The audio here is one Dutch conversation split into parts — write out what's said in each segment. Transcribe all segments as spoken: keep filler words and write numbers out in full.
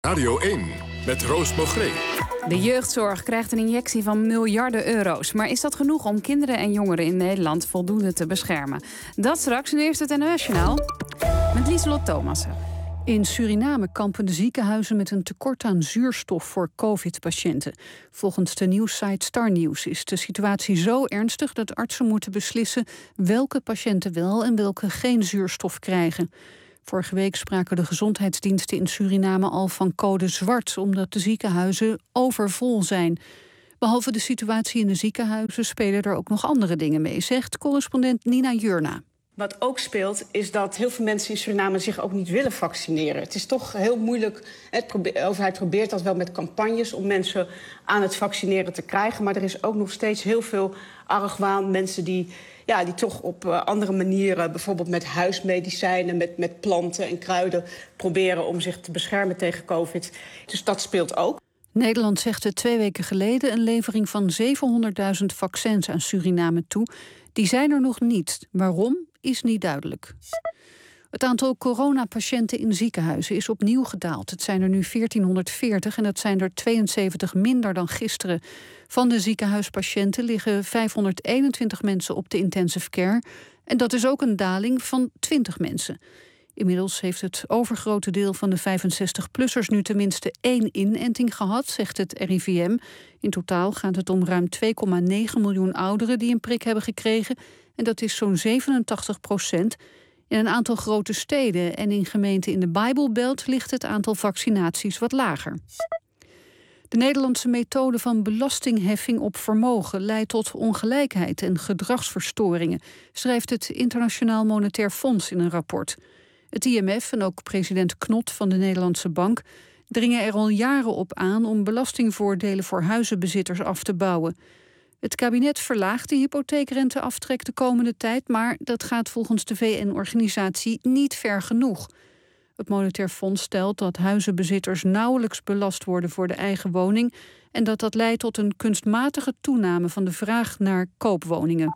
Radio één met Roos Mogré. De jeugdzorg krijgt een injectie van miljarden euro's. Maar is dat genoeg om kinderen en jongeren in Nederland voldoende te beschermen? Dat straks. Nu eerst het N O S-journaal met Lieselot Thomassen. In Suriname kampen de ziekenhuizen met een tekort aan zuurstof voor covid-patiënten. Volgens de nieuwssite Star News is de situatie zo ernstig dat artsen moeten beslissen welke patiënten wel en welke geen zuurstof krijgen. Vorige week spraken de gezondheidsdiensten in Suriname al van code zwart, omdat de ziekenhuizen overvol zijn. Behalve de situatie in de ziekenhuizen spelen er ook nog andere dingen mee, zegt correspondent Nina Jurna. Wat ook speelt, is dat heel veel mensen in Suriname zich ook niet willen vaccineren. Het is toch heel moeilijk. De overheid probeert dat wel met campagnes om mensen aan het vaccineren te krijgen. Maar er is ook nog steeds heel veel argwaan. Mensen die, ja, die toch op uh, andere manieren, bijvoorbeeld met huismedicijnen, met, met planten en kruiden, proberen om zich te beschermen tegen covid. Dus dat speelt ook. Nederland zegde twee weken geleden een levering van zevenhonderdduizend vaccins aan Suriname toe. Die zijn er nog niet. Waarom, is niet duidelijk. Het aantal coronapatiënten in ziekenhuizen is opnieuw gedaald. Het zijn er nu veertienhonderdveertig en dat zijn er tweeënzeventig minder dan gisteren. Van de ziekenhuispatiënten liggen vijfhonderdeenentwintig mensen op de intensive care. En dat is ook een daling van twintig mensen. Inmiddels heeft het overgrote deel van de vijfenzestig-plussers nu tenminste één inenting gehad, zegt het R I V M. In totaal gaat het om ruim twee komma negen miljoen ouderen die een prik hebben gekregen. En dat is zo'n zevenentachtig procent. In een aantal grote steden en in gemeenten in de Bijbelbelt ligt het aantal vaccinaties wat lager. De Nederlandse methode van belastingheffing op vermogen leidt tot ongelijkheid en gedragsverstoringen, schrijft het Internationaal Monetair Fonds in een rapport. Het I M F en ook president Knot van de Nederlandse Bank dringen er al jaren op aan om belastingvoordelen voor huizenbezitters af te bouwen. Het kabinet verlaagt de hypotheekrenteaftrek de komende tijd, maar dat gaat volgens de V N-organisatie niet ver genoeg. Het Monetair Fonds stelt dat huizenbezitters nauwelijks belast worden voor de eigen woning en dat dat leidt tot een kunstmatige toename van de vraag naar koopwoningen.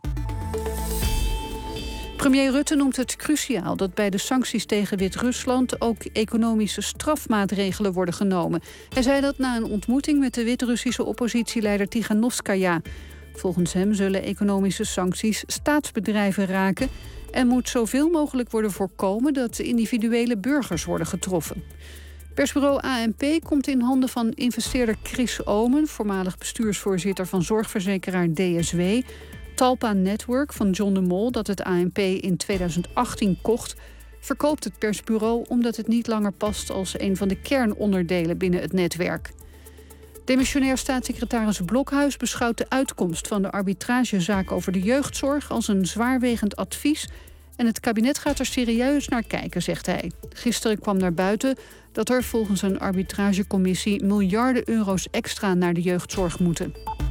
Premier Rutte noemt het cruciaal dat bij de sancties tegen Wit-Rusland ook economische strafmaatregelen worden genomen. Hij zei dat na een ontmoeting met de Wit-Russische oppositieleider Tiganovskaya. Volgens hem zullen economische sancties staatsbedrijven raken en moet zoveel mogelijk worden voorkomen dat individuele burgers worden getroffen. Persbureau A N P komt in handen van investeerder Chris Omen, voormalig bestuursvoorzitter van zorgverzekeraar D S W. Talpa Network van John de Mol, dat het A N P in tweeduizend achttien kocht, verkoopt het persbureau omdat het niet langer past als een van de kernonderdelen binnen het netwerk. Demissionair staatssecretaris Blokhuis beschouwt de uitkomst van de arbitragezaak over de jeugdzorg als een zwaarwegend advies en het kabinet gaat er serieus naar kijken, zegt hij. Gisteren kwam naar buiten dat er volgens een arbitragecommissie miljarden euro's extra naar de jeugdzorg moeten.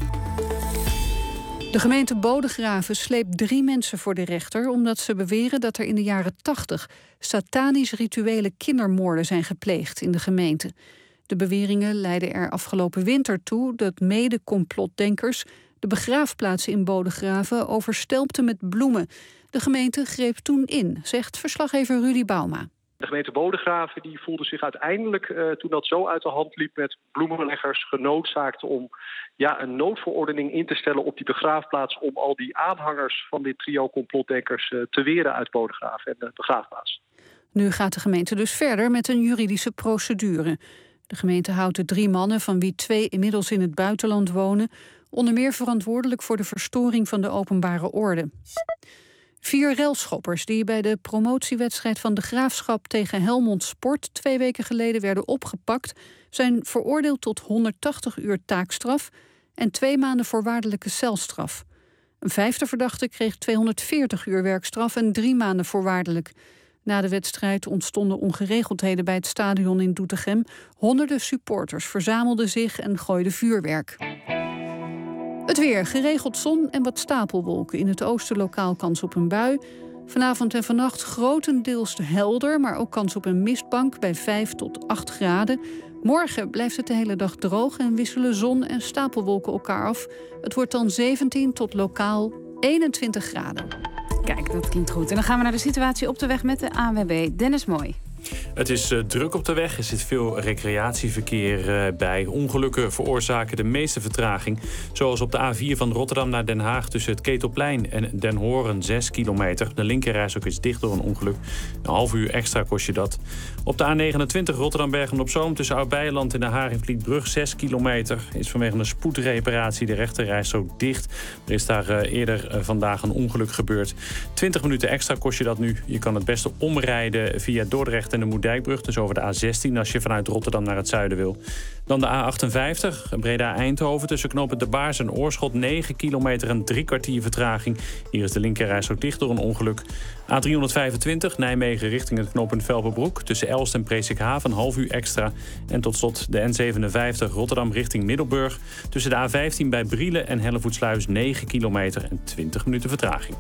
De gemeente Bodegraven sleept drie mensen voor de rechter omdat ze beweren dat er in de jaren tachtig satanisch-rituele kindermoorden zijn gepleegd in de gemeente. De beweringen leidden er afgelopen winter toe dat mede-complotdenkers de begraafplaatsen in Bodegraven overstelpten met bloemen. De gemeente greep toen in, zegt verslaggever Rudy Bauma. De gemeente Bodegraven die voelde zich uiteindelijk, uh, toen dat zo uit de hand liep met bloemenleggers, genoodzaakt om ja, een noodverordening in te stellen op die begraafplaats om al die aanhangers van dit trio complotdenkers uh, te weren uit Bodegraven en de begraafplaats. Nu gaat de gemeente dus verder met een juridische procedure. De gemeente houdt de drie mannen, van wie twee inmiddels in het buitenland wonen, onder meer verantwoordelijk voor de verstoring van de openbare orde. Vier relschoppers die bij de promotiewedstrijd van de Graafschap tegen Helmond Sport twee weken geleden werden opgepakt, zijn veroordeeld tot honderdtachtig uur taakstraf en twee maanden voorwaardelijke celstraf. Een vijfde verdachte kreeg tweehonderdveertig uur werkstraf en drie maanden voorwaardelijk. Na de wedstrijd ontstonden ongeregeldheden bij het stadion in Doetinchem. Honderden supporters verzamelden zich en gooiden vuurwerk. Het weer, geregeld zon en wat stapelwolken. In het oosten lokaal kans op een bui. Vanavond en vannacht grotendeels helder, maar ook kans op een mistbank bij vijf tot acht graden. Morgen blijft het de hele dag droog en wisselen zon en stapelwolken elkaar af. Het wordt dan zeventien tot lokaal eenentwintig graden. Kijk, dat klinkt goed. En dan gaan we naar de situatie op de weg met de A N W B. Dennis Mooi. Het is uh, druk op de weg. Er zit veel recreatieverkeer uh, bij. Ongelukken veroorzaken de meeste vertraging. Zoals op de A vier van Rotterdam naar Den Haag tussen het Ketelplein en Den Horen, zes kilometer. De linkerrijstrook is dicht door een ongeluk. Een half uur extra kost je dat. Op de A negenentwintig Rotterdam-Bergen-op-Zoom tussen Oud-Beijerland en de Haringvlietbrug, zes kilometer. Is vanwege een spoedreparatie de rechterrijstrook dicht. Er is daar uh, eerder uh, vandaag een ongeluk gebeurd. twintig minuten extra kost je dat nu. Je kan het beste omrijden via Dordrecht en de Moerdijkbrug, dus over de A zestien als je vanuit Rotterdam naar het zuiden wil. Dan de A achtenvijftig, Breda-Eindhoven tussen knooppunt De Baars en Oorschot, negen kilometer en drie kwartier vertraging. Hier is de linkerrijstrook dicht door een ongeluk. A driehonderdvijfentwintig, Nijmegen richting het knooppunt Velperbroek tussen Elst en Presikhaven, een half uur extra. En tot slot de N zevenenvijftig, Rotterdam richting Middelburg tussen de A vijftien bij Brielen en Hellevoetsluis, negen kilometer en twintig minuten vertraging.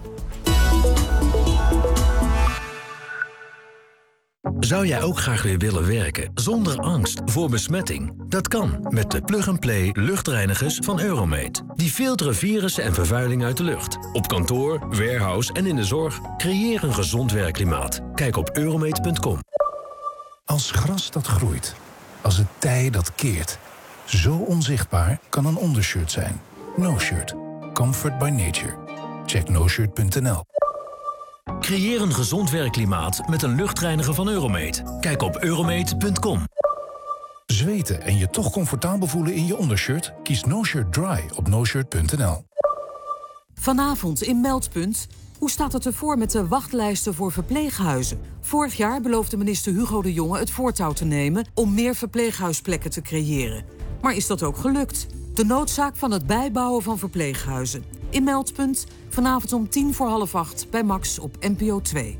Zou jij ook graag weer willen werken zonder angst voor besmetting? Dat kan met de plug-and-play luchtreinigers van Euromate. Die filteren virussen en vervuiling uit de lucht. Op kantoor, warehouse en in de zorg. Creëer een gezond werkklimaat. Kijk op euromate punt com. Als gras dat groeit. Als het tij dat keert. Zo onzichtbaar kan een ondershirt zijn. No Shirt. Comfort by nature. Check no shirt punt n l. Creëer een gezond werkklimaat met een luchtreiniger van Euromate. Kijk op euromate punt com. Zweten en je toch comfortabel voelen in je ondershirt? Kies No Shirt Dry op no shirt punt n l. Vanavond in Meldpunt. Hoe staat het ervoor met de wachtlijsten voor verpleeghuizen? Vorig jaar beloofde minister Hugo de Jonge het voortouw te nemen om meer verpleeghuisplekken te creëren. Maar is dat ook gelukt? De noodzaak van het bijbouwen van verpleeghuizen. In Meldpunt, vanavond om tien voor half acht bij Max op N P O twee.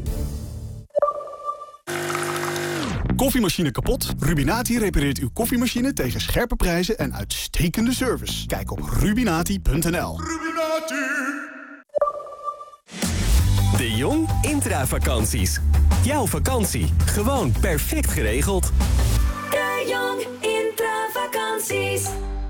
Koffiemachine kapot? Rubinati repareert uw koffiemachine tegen scherpe prijzen en uitstekende service. Kijk op rubinati punt n l. Rubinati. De Jong Intravakanties. Jouw vakantie, gewoon perfect geregeld. De Jong Intravakanties.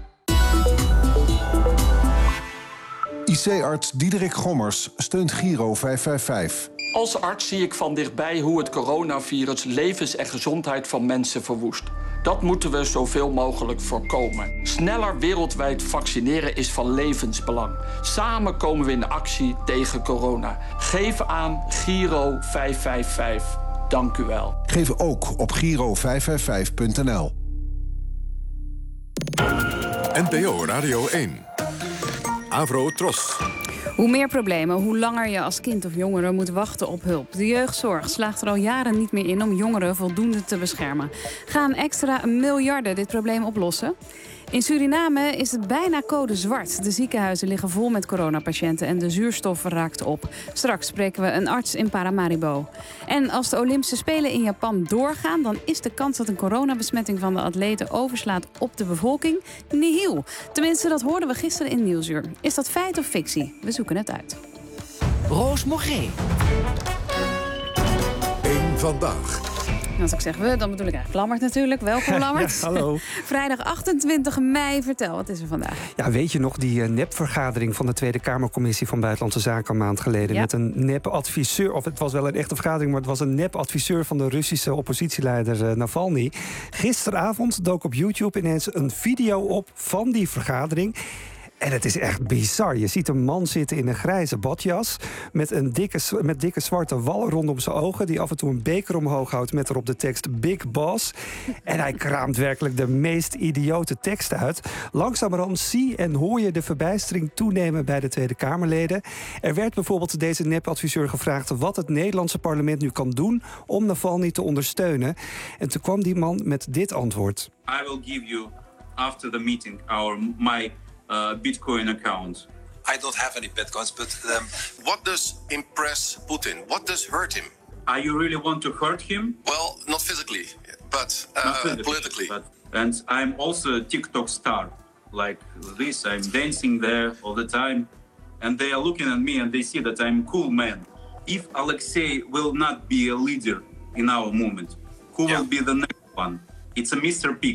I C-arts Diederik Gommers steunt Giro vijf vijf vijf. Als arts zie ik van dichtbij hoe het coronavirus levens en gezondheid van mensen verwoest. Dat moeten we zoveel mogelijk voorkomen. Sneller wereldwijd vaccineren is van levensbelang. Samen komen we in actie tegen corona. Geef aan Giro vijf vijf vijf. Dank u wel. Geef ook op giro vijf vijf vijf punt n l. N P O Radio één. Avro Tros. Hoe meer problemen, hoe langer je als kind of jongere moet wachten op hulp. De jeugdzorg slaagt er al jaren niet meer in om jongeren voldoende te beschermen. Gaan extra miljarden dit probleem oplossen? In Suriname is het bijna code zwart. De ziekenhuizen liggen vol met coronapatiënten en de zuurstof raakt op. Straks spreken we een arts in Paramaribo. En als de Olympische Spelen in Japan doorgaan, dan is de kans dat een coronabesmetting van de atleten overslaat op de bevolking nihil. Tenminste, dat hoorden we gisteren in Nieuwsuur. Is dat feit of fictie? We zoeken het uit. Roos Mogré. Eén vandaag. Als ik zeg we, dan bedoel ik eigenlijk Lammert natuurlijk. Welkom Lammert. Ja, hallo. Vrijdag achtentwintig mei, vertel, wat is er vandaag? Ja, weet je nog die uh, nepvergadering van de Tweede Kamercommissie van Buitenlandse Zaken een maand geleden? Ja. Met een nep-adviseur, of het was wel een echte vergadering, maar het was een nep-adviseur van de Russische oppositieleider uh, Navalny. Gisteravond dook op YouTube ineens een video op van die vergadering. En het is echt bizar. Je ziet een man zitten in een grijze badjas met een dikke, met dikke zwarte wallen rondom zijn ogen, die af en toe een beker omhoog houdt met erop de tekst Big Boss. En hij kraamt werkelijk de meest idiote tekst uit. Langzamerhand zie en hoor je de verbijstering toenemen bij de Tweede Kamerleden. Er werd bijvoorbeeld deze nepadviseur gevraagd wat het Nederlandse parlement nu kan doen om Navalny te ondersteunen. En toen kwam die man met dit antwoord. I will give you after the meeting our my Uh, Bitcoin account. I don't have any Bitcoins, but um, what does impress Putin? What does hurt him? Are you really want to hurt him? Well, not physically, but uh, not physically, politically. But, and I'm also a TikTok star. Like this, I'm dancing there all the time. And they are looking at me and they see that I'm a cool man. If Alexei will not be a leader in our movement, who yeah. will be the next one? It's a Mister Pig.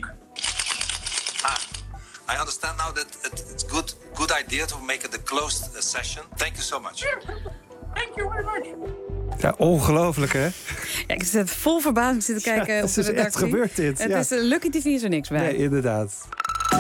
I understand now that it's a good, good idea to make it a closed session. Thank you so much. Thank you very much. Ja, ongelooflijk, hè? Ja, ik zit vol verbazing zitten kijken ja, op de redactie. Het is echt gebeurd, dit. Het ja. is, uh, Lucky T V is er niks bij. Nee, inderdaad.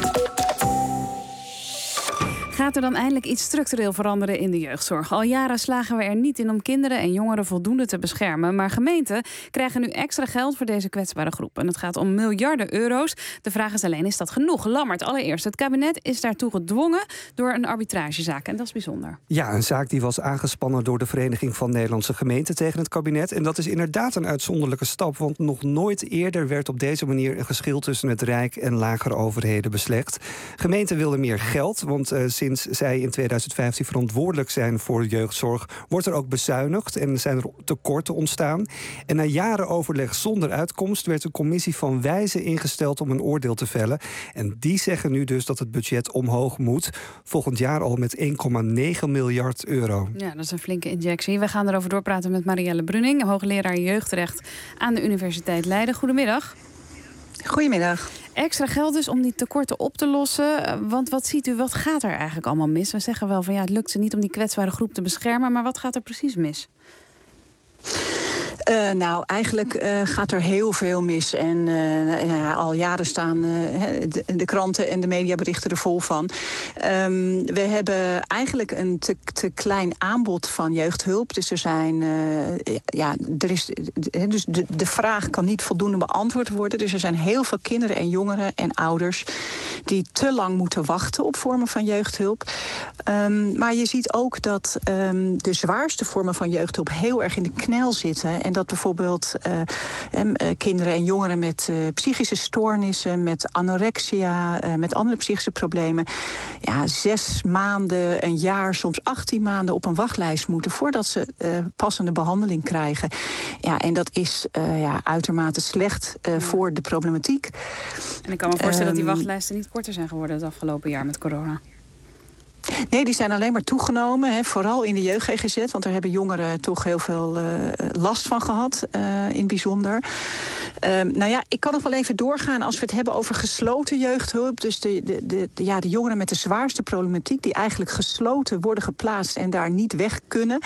Gaat er dan eindelijk iets structureel veranderen in de jeugdzorg? Al jaren slagen we er niet in om kinderen en jongeren voldoende te beschermen. Maar gemeenten krijgen nu extra geld voor deze kwetsbare groep. En het gaat om miljarden euro's. De vraag is alleen, is dat genoeg? Lammert, allereerst, het kabinet is daartoe gedwongen door een arbitragezaak. En dat is bijzonder. Ja, een zaak die was aangespannen door de Vereniging van Nederlandse Gemeenten tegen het kabinet. En dat is inderdaad een uitzonderlijke stap. Want nog nooit eerder werd op deze manier een geschil tussen het Rijk en lagere overheden beslecht. Gemeenten wilden meer geld, want uh, sinds Sinds zij in tweeduizend vijftien verantwoordelijk zijn voor jeugdzorg, wordt er ook bezuinigd en zijn er tekorten ontstaan. En na jaren overleg zonder uitkomst werd een commissie van wijzen ingesteld om een oordeel te vellen. En die zeggen nu dus dat het budget omhoog moet. Volgend jaar al met één komma negen miljard euro. Ja, dat is een flinke injectie. We gaan erover doorpraten met Marielle Brunning, hoogleraar jeugdrecht aan de Universiteit Leiden. Goedemiddag. Goedemiddag. Extra geld dus om die tekorten op te lossen. Want wat ziet u, wat gaat er eigenlijk allemaal mis? We zeggen wel van ja, het lukt ze niet om die kwetsbare groep te beschermen. Maar wat gaat er precies mis? Uh, nou, eigenlijk uh, gaat er heel veel mis. En uh, ja, al jaren staan uh, de, de kranten en de mediaberichten er vol van. Um, we hebben eigenlijk een te, te klein aanbod van jeugdhulp. Dus er zijn, uh, ja, er is, dus de, de vraag kan niet voldoende beantwoord worden. Dus er zijn heel veel kinderen en jongeren en ouders die te lang moeten wachten op vormen van jeugdhulp. Um, maar je ziet ook dat um, de zwaarste vormen van jeugdhulp heel erg in de knel zitten. En dat bijvoorbeeld uh, uh, kinderen en jongeren met uh, psychische stoornissen, met anorexia, uh, met andere psychische problemen, ja, zes maanden, een jaar, soms achttien maanden op een wachtlijst moeten voordat ze uh, passende behandeling krijgen. Ja, en dat is uh, ja, uitermate slecht uh, voor de problematiek. En ik kan me voorstellen um, dat die wachtlijsten niet korter zijn geworden het afgelopen jaar met corona. Nee, die zijn alleen maar toegenomen, hè, vooral in de jeugd-G G Z. Want daar hebben jongeren toch heel veel uh, last van gehad, uh, in het bijzonder. Um, nou ja, ik kan nog wel even doorgaan als we het hebben over gesloten jeugdhulp. Dus de, de, de, de, ja, de jongeren met de zwaarste problematiek die eigenlijk gesloten worden geplaatst en daar niet weg kunnen.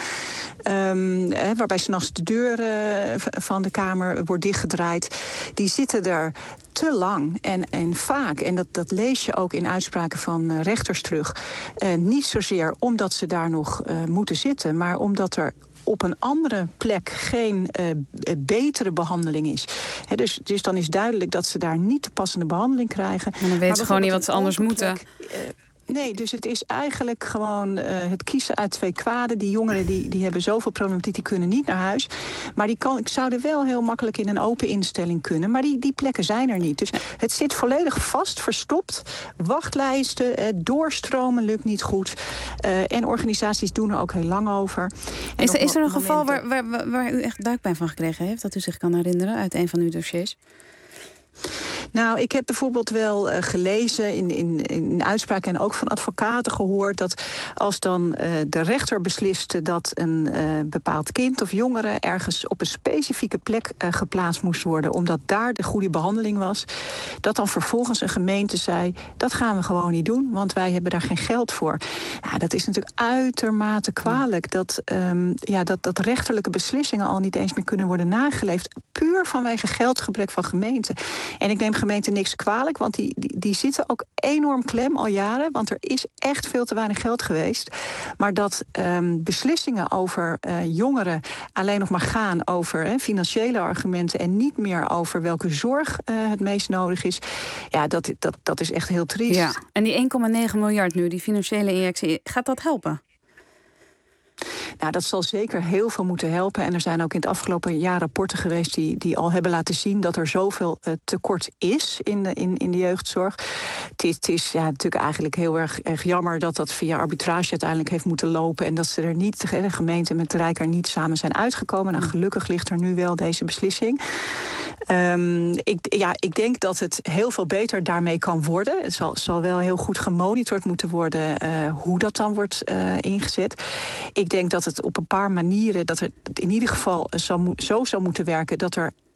Um, hè, waarbij 's nachts de deur uh, van de kamer wordt dichtgedraaid. Die zitten er te lang en, en vaak, en dat, dat lees je ook in uitspraken van uh, rechters terug, uh, niet zozeer omdat ze daar nog uh, moeten zitten, maar omdat er op een andere plek geen uh, betere behandeling is. He, dus, dus dan is duidelijk dat ze daar niet de passende behandeling krijgen. Maar dan weten ze gewoon niet wat ze anders moeten. Plek, uh, Nee, dus het is eigenlijk gewoon uh, het kiezen uit twee kwaden. Die jongeren die, die hebben zoveel problematiek, die kunnen niet naar huis. Maar die kan, zouden wel heel makkelijk in een open instelling kunnen. Maar die, die plekken zijn er niet. Dus het zit volledig vast, verstopt. Wachtlijsten, uh, doorstromen lukt niet goed. Uh, en organisaties doen er ook heel lang over. En is, er, is er een geval waar, waar, waar u echt duikpijn van gekregen heeft? Dat u zich kan herinneren uit een van uw dossiers? Nou, ik heb bijvoorbeeld wel uh, gelezen in, in, in uitspraken en ook van advocaten gehoord dat als dan uh, de rechter besliste dat een uh, bepaald kind of jongere ergens op een specifieke plek uh, geplaatst moest worden, omdat daar de goede behandeling was, dat dan vervolgens een gemeente zei, dat gaan we gewoon niet doen, want wij hebben daar geen geld voor. Ja, dat is natuurlijk uitermate kwalijk dat, um, ja, dat, dat rechterlijke beslissingen al niet eens meer kunnen worden nageleefd, puur vanwege geldgebrek van gemeenten. En ik neem gemeenten niks kwalijk, want die, die, die zitten ook enorm klem al jaren, want er is echt veel te weinig geld geweest. Maar dat um, beslissingen over uh, jongeren alleen nog maar gaan over hè, financiële argumenten en niet meer over welke zorg uh, het meest nodig is, ja, dat, dat, dat is echt heel triest. Ja. En die één komma negen miljard nu, die financiële injectie, gaat dat helpen? Nou, dat zal zeker heel veel moeten helpen. En er zijn ook in het afgelopen jaar rapporten geweest die, die al hebben laten zien dat er zoveel uh, tekort is in de, in, in de jeugdzorg. Het is, het is ja, natuurlijk eigenlijk heel erg, erg jammer dat dat via arbitrage uiteindelijk heeft moeten lopen. En dat ze er niet, de gemeente met de Rijk er niet samen zijn uitgekomen. Nou, gelukkig ligt er nu wel deze beslissing. Um, ik, ja, ik denk dat het heel veel beter daarmee kan worden. Het zal, zal wel heel goed gemonitord moeten worden uh, hoe dat dan wordt uh, ingezet. Ik denk dat het op een paar manieren, dat het in ieder geval zo, zo zou moeten werken dat er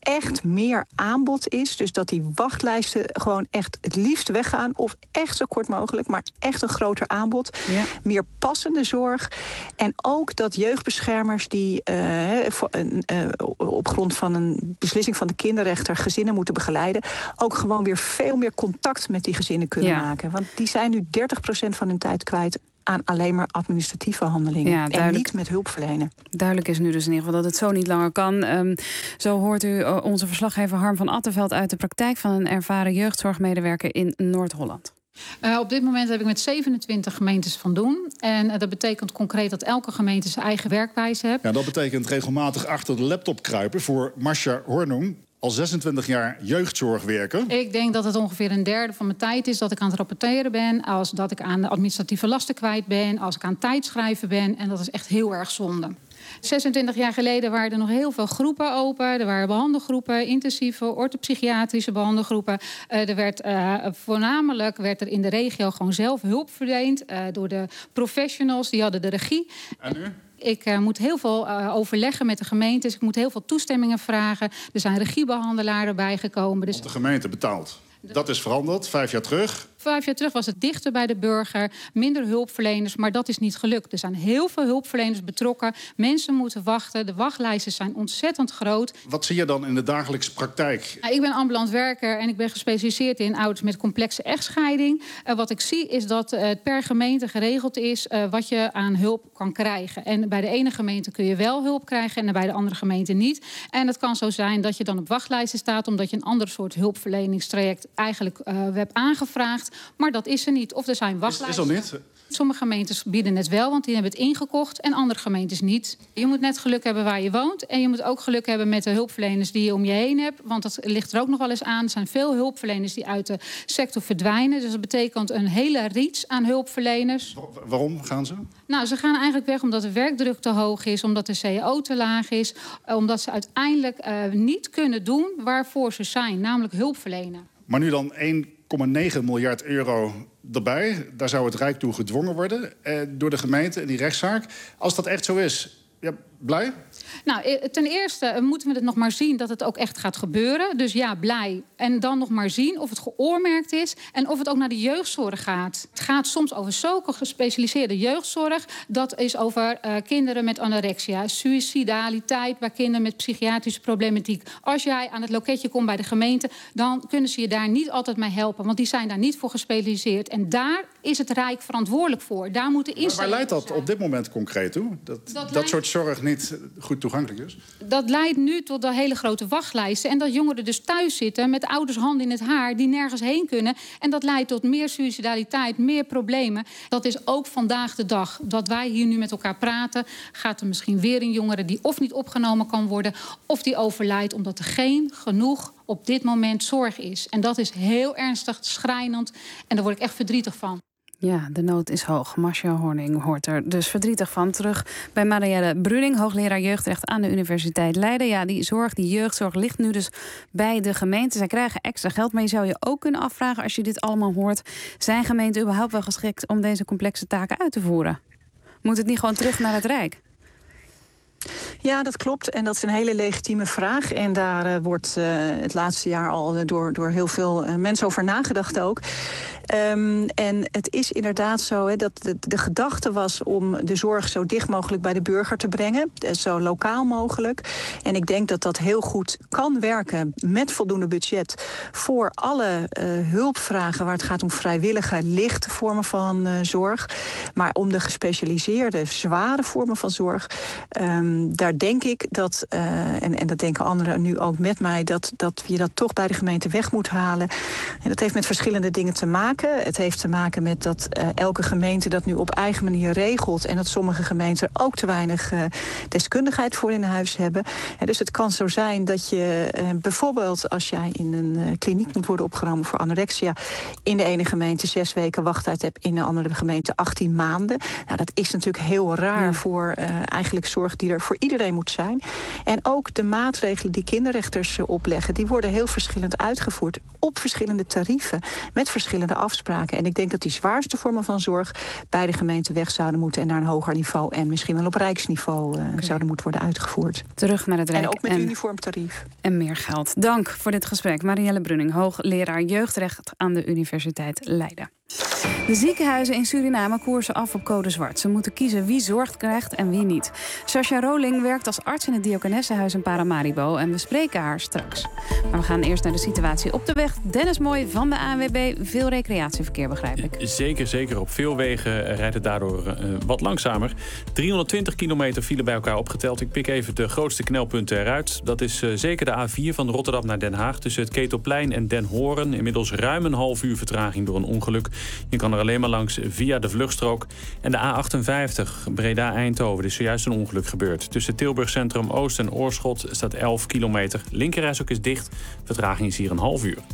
echt meer aanbod is. Dus dat die wachtlijsten gewoon echt het liefst weggaan. Of echt zo kort mogelijk, maar echt een groter aanbod. Ja. Meer passende zorg. En ook dat jeugdbeschermers die uh, uh, op grond van een beslissing van de kinderrechter gezinnen moeten begeleiden, ook gewoon weer veel meer contact met die gezinnen kunnen ja. maken. Want die zijn nu dertig procent van hun tijd kwijt aan alleen maar administratieve handelingen. Ja, en niet met hulp verlenen. Duidelijk is nu dus in ieder geval dat het zo niet langer kan. Um, zo hoort u uh, onze verslaggever Harm van Attenveld uit de praktijk van een ervaren jeugdzorgmedewerker in Noord-Holland. Uh, op dit moment heb ik met zevenentwintig gemeentes van doen. En uh, dat betekent concreet dat elke gemeente zijn eigen werkwijze heeft. Ja, dat betekent regelmatig achter de laptop kruipen voor Marcia Hornung. Al zesentwintig jaar jeugdzorg werken. Ik denk dat het ongeveer een derde van mijn tijd is dat ik aan het rapporteren ben, als dat ik aan de administratieve lasten kwijt ben, als ik aan tijdschrijven ben. En dat is echt heel erg zonde. zesentwintig jaar geleden waren er nog heel veel groepen open. Er waren behandelgroepen, intensieve, orthopsychiatrische behandelgroepen. Uh, er werd uh, voornamelijk werd er in de regio gewoon zelf hulp verleend uh, door de professionals. Die hadden de regie. En nu? Ik uh, moet heel veel uh, overleggen met de gemeentes. Ik moet heel veel toestemmingen vragen. Er zijn regiebehandelaren bijgekomen. Dus Want de gemeente betaalt. Dat is veranderd, vijf jaar terug. Vijf jaar terug was het dichter bij de burger, minder hulpverleners, maar dat is niet gelukt. Er zijn heel veel hulpverleners betrokken. Mensen moeten wachten, de wachtlijsten zijn ontzettend groot. Wat zie je dan in de dagelijkse praktijk? Ik ben ambulant werker en ik ben gespecialiseerd in ouders met complexe echtscheiding. Uh, wat ik zie is dat uh, het per gemeente geregeld is uh, wat je aan hulp kan krijgen. En bij de ene gemeente kun je wel hulp krijgen en bij de andere gemeente niet. En het kan zo zijn dat je dan op wachtlijsten staat omdat je een ander soort hulpverleningstraject eigenlijk uh, hebt aangevraagd. Maar dat is er niet. Of er zijn wachtlijsten. Is, is er niet? Sommige gemeentes bieden het wel, want die hebben het ingekocht. En andere gemeentes niet. Je moet net geluk hebben waar je woont. En je moet ook geluk hebben met de hulpverleners die je om je heen hebt. Want dat ligt er ook nog wel eens aan. Er zijn veel hulpverleners die uit de sector verdwijnen. Dus dat betekent een hele reach aan hulpverleners. Waarom gaan ze? Nou, ze gaan eigenlijk weg omdat de werkdruk te hoog is. Omdat de C A O te laag is. Omdat ze uiteindelijk uh, niet kunnen doen waarvoor ze zijn. Namelijk hulp verlenen. Maar nu dan één komma negen miljard euro erbij. Daar zou het Rijk toe gedwongen worden eh, door de gemeente in die rechtszaak. Als dat echt zo is, ja, blij? Nou, ten eerste moeten we het nog maar zien dat het ook echt gaat gebeuren. Dus ja, blij. En dan nog maar zien of het geoormerkt is en of het ook naar de jeugdzorg gaat. Het gaat soms over zulke gespecialiseerde jeugdzorg. Dat is over uh, kinderen met anorexia, suïcidaliteit bij kinderen met psychiatrische problematiek. Als jij aan het loketje komt bij de gemeente, dan kunnen ze je daar niet altijd mee helpen. Want die zijn daar niet voor gespecialiseerd. En daar is het Rijk verantwoordelijk voor. Daar moeten instellingen. Waar leidt dat op dit moment concreet toe? Dat dat, dat leidt... soort zorg niet goed toegankelijk is? Dat leidt nu tot de hele grote wachtlijsten. En dat jongeren dus thuis zitten met ouders handen in het haar die nergens heen kunnen. En dat leidt tot meer suïcidaliteit, meer problemen. Dat is ook vandaag de dag. Dat wij hier nu met elkaar praten, gaat er misschien weer een jongere die of niet opgenomen kan worden, of die overlijdt omdat er geen genoeg op dit moment zorg is. En dat is heel ernstig, schrijnend. En daar word ik echt verdrietig van. Ja, de nood is hoog. Marcia Hornung hoort er dus verdrietig van. Terug bij Marielle Bruning, hoogleraar jeugdrecht aan de Universiteit Leiden. Ja, die zorg, die jeugdzorg ligt nu dus bij de gemeenten. Zij krijgen extra geld, maar je zou je ook kunnen afvragen als je dit allemaal hoort, zijn gemeenten überhaupt wel geschikt om deze complexe taken uit te voeren? Moet het niet gewoon terug naar het Rijk? Ja, dat klopt. En dat is een hele legitieme vraag. En daar uh, wordt uh, het laatste jaar al uh, door, door heel veel uh, mensen over nagedacht ook. Um, en het is inderdaad zo hè, dat de, de gedachte was om de zorg zo dicht mogelijk bij de burger te brengen. Zo lokaal mogelijk. En ik denk dat dat heel goed kan werken met voldoende budget voor alle uh, hulpvragen waar het gaat om vrijwillige, lichte vormen van uh, zorg. Maar om de gespecialiseerde, zware vormen van zorg, um, daar denk ik dat, uh, en, en dat denken anderen nu ook met mij, dat, dat je dat toch bij de gemeente weg moet halen. En dat heeft met verschillende dingen te maken. Het heeft te maken met dat uh, elke gemeente dat nu op eigen manier regelt en dat sommige gemeenten er ook te weinig uh, deskundigheid voor in huis hebben. En dus het kan zo zijn dat je uh, bijvoorbeeld als jij in een uh, kliniek moet worden opgenomen voor anorexia, in de ene gemeente zes weken wachttijd hebt, in de andere gemeente achttien maanden. Nou, dat is natuurlijk heel raar ja. voor uh, eigenlijk zorg die er voor iedereen moet zijn. En ook de maatregelen die kinderrechters opleggen, die worden heel verschillend uitgevoerd op verschillende tarieven, met verschillende afspraken. En ik denk dat die zwaarste vormen van zorg bij de gemeente weg zouden moeten en naar een hoger niveau en misschien wel op rijksniveau uh, okay. zouden moeten worden uitgevoerd. Terug naar het Rijk. En ook met en, uniform tarief. En meer geld. Dank voor dit gesprek. Marielle Brunning, hoogleraar jeugdrecht aan de Universiteit Leiden. De ziekenhuizen in Suriname koersen af op code zwart. Ze moeten kiezen wie zorg krijgt en wie niet. Sascha Roling werkt als arts in het Diakonessenhuis in Paramaribo en we spreken haar straks. Maar we gaan eerst naar de situatie op de weg. Dennis Mooi van de A N W B. Veel recreatieverkeer, begrijp ik. Zeker, zeker. Op veel wegen rijdt het daardoor uh, wat langzamer. driehonderdtwintig kilometer file bij elkaar opgeteld. Ik pik even de grootste knelpunten eruit. Dat is uh, zeker de A vier van Rotterdam naar Den Haag. Tussen het Ketelplein en Den Horen. Inmiddels ruim een half uur vertraging door een ongeluk. Je kan er alleen maar langs via de vluchtstrook. En de A achtenvijftig, Breda-Eindhoven. Er is zojuist een ongeluk gebeurd. Tussen Tilburg Centrum Oost en Oorschot staat elf kilometer. Linkerrijstrook is dicht. Vertraging is hier een half uur.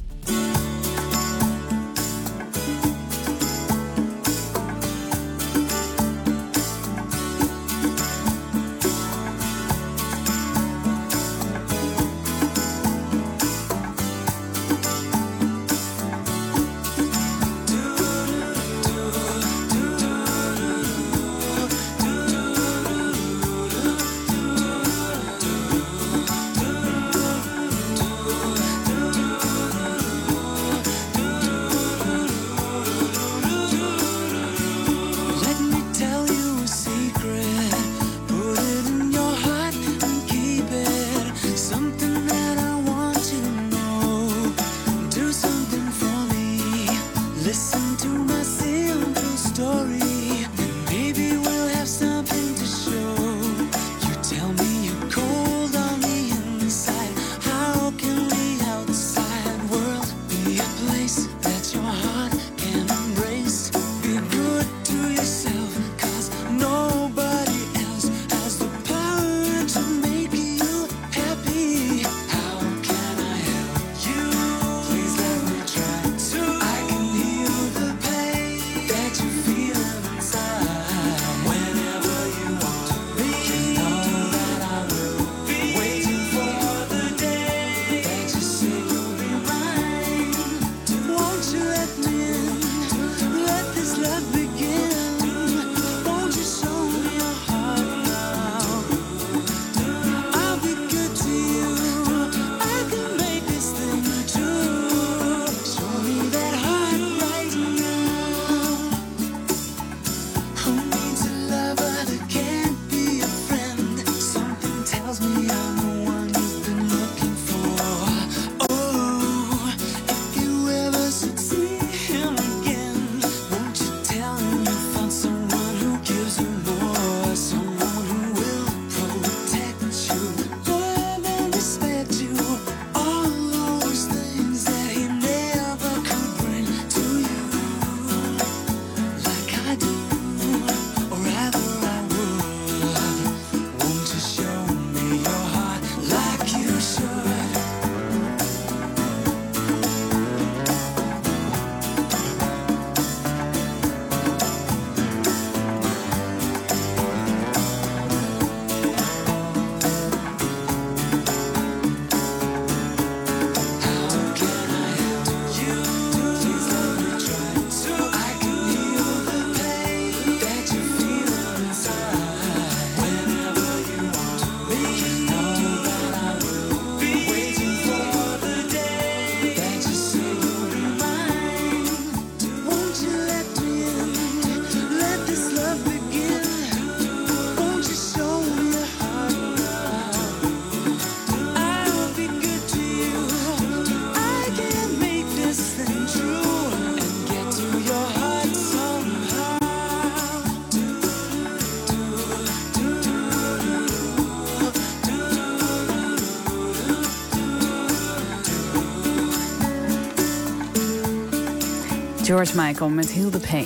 George Michael met Heal the Pain.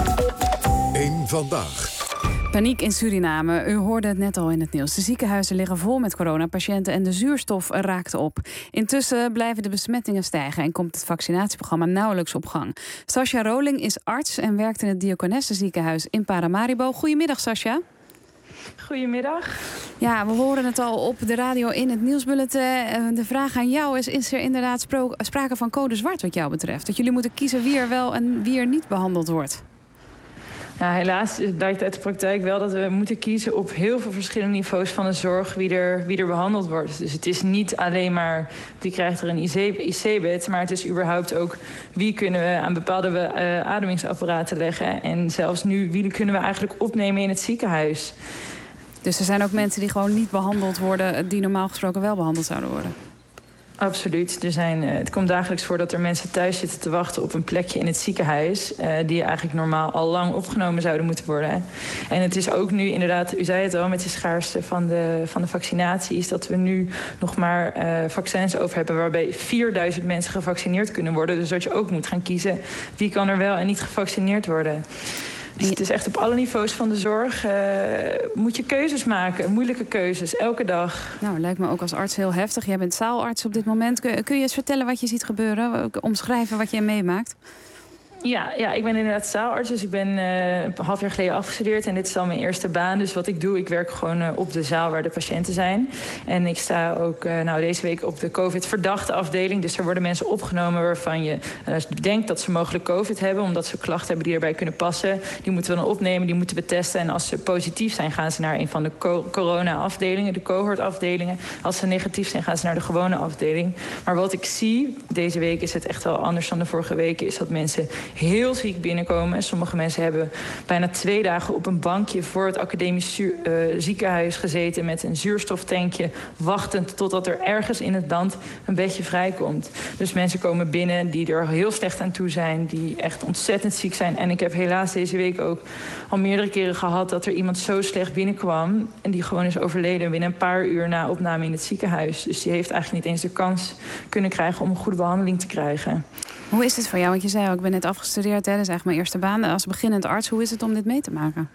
Eén vandaag. Paniek in Suriname. U hoorde het net al in het nieuws. De ziekenhuizen liggen vol met coronapatiënten en de zuurstof raakt op. Intussen blijven de besmettingen stijgen en komt het vaccinatieprogramma nauwelijks op gang. Sascha Roling is arts en werkt in het Diakonessenziekenhuis in Paramaribo. Goedemiddag, Sascha. Goedemiddag. Ja, we horen het al op de radio in het nieuwsbulletin. De vraag aan jou is, is er inderdaad spro- sprake van code zwart wat jou betreft? Dat jullie moeten kiezen wie er wel en wie er niet behandeld wordt? Ja, helaas blijkt uit de praktijk wel dat we moeten kiezen op heel veel verschillende niveaus van de zorg wie er, wie er behandeld wordt. Dus het is niet alleen maar wie krijgt er een I C-bed, maar het is überhaupt ook wie kunnen we aan bepaalde uh, ademingsapparaten leggen. En zelfs nu, wie kunnen we eigenlijk opnemen in het ziekenhuis. Dus er zijn ook mensen die gewoon niet behandeld worden, die normaal gesproken wel behandeld zouden worden? Absoluut. Er zijn, uh, het komt dagelijks voor dat er mensen thuis zitten te wachten op een plekje in het ziekenhuis. Uh, die eigenlijk normaal al lang opgenomen zouden moeten worden. En het is ook nu inderdaad, u zei het al, met de schaarste van de, van de vaccinaties, dat we nu nog maar uh, vaccins over hebben waarbij vierduizend mensen gevaccineerd kunnen worden. Dus dat je ook moet gaan kiezen wie kan er wel en niet gevaccineerd worden. Dus het is echt op alle niveaus van de zorg. Uh, moet je keuzes maken, moeilijke keuzes, elke dag. Nou, lijkt me ook als arts heel heftig. Jij bent zaalarts op dit moment. Kun, kun je eens vertellen wat je ziet gebeuren? Omschrijven wat je meemaakt? Ja, ja, ik ben inderdaad zaalarts. Dus ik ben uh, een half jaar geleden afgestudeerd. En dit is al mijn eerste baan. Dus wat ik doe, ik werk gewoon uh, op de zaal waar de patiënten zijn. En ik sta ook uh, nou, deze week op de COVID-verdachte afdeling. Dus er worden mensen opgenomen waarvan je uh, denkt dat ze mogelijk COVID hebben. Omdat ze klachten hebben die erbij kunnen passen. Die moeten we dan opnemen, die moeten we testen. En als ze positief zijn, gaan ze naar een van de co- corona-afdelingen. De cohort-afdelingen. Als ze negatief zijn, gaan ze naar de gewone afdeling. Maar wat ik zie, deze week is het echt wel anders dan de vorige weken. Is dat mensen heel ziek binnenkomen. Sommige mensen hebben bijna twee dagen op een bankje voor het academisch zuur, uh, ziekenhuis gezeten met een zuurstoftankje, wachtend totdat er ergens in het land een bedje vrijkomt. Dus mensen komen binnen die er heel slecht aan toe zijn, die echt ontzettend ziek zijn. En ik heb helaas deze week ook al meerdere keren gehad dat er iemand zo slecht binnenkwam en die gewoon is overleden binnen een paar uur na opname in het ziekenhuis. Dus die heeft eigenlijk niet eens de kans kunnen krijgen om een goede behandeling te krijgen. Hoe is dit voor jou? Want je zei ook, ik ben net afgestudeerd, hè? Dat is eigenlijk mijn eerste baan. Als beginnend arts, hoe is het om dit mee te maken?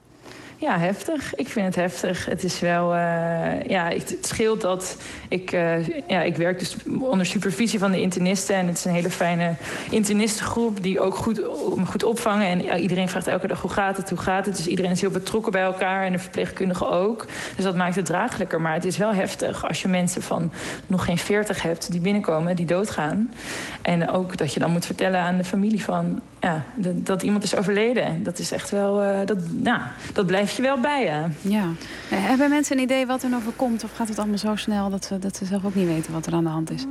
Ja, heftig. Ik vind het heftig. Het is wel, uh, ja, het, het scheelt dat ik, uh, ja, ik werk dus onder supervisie van de internisten. En het is een hele fijne internistengroep die ook goed, goed opvangen. En ja, iedereen vraagt elke dag hoe gaat het, hoe gaat het. Dus iedereen is heel betrokken bij elkaar en de verpleegkundigen ook. Dus dat maakt het draaglijker. Maar het is wel heftig als je mensen van nog geen veertig hebt die binnenkomen, die doodgaan. En ook dat je dan moet vertellen aan de familie van, ja, dat, dat iemand is overleden. Dat is echt wel, uh, dat, nou, dat blijft je wel bij je. Ja. Hebben mensen een idee wat er nog komt? Of gaat het allemaal zo snel dat ze, dat ze zelf ook niet weten wat er aan de hand is?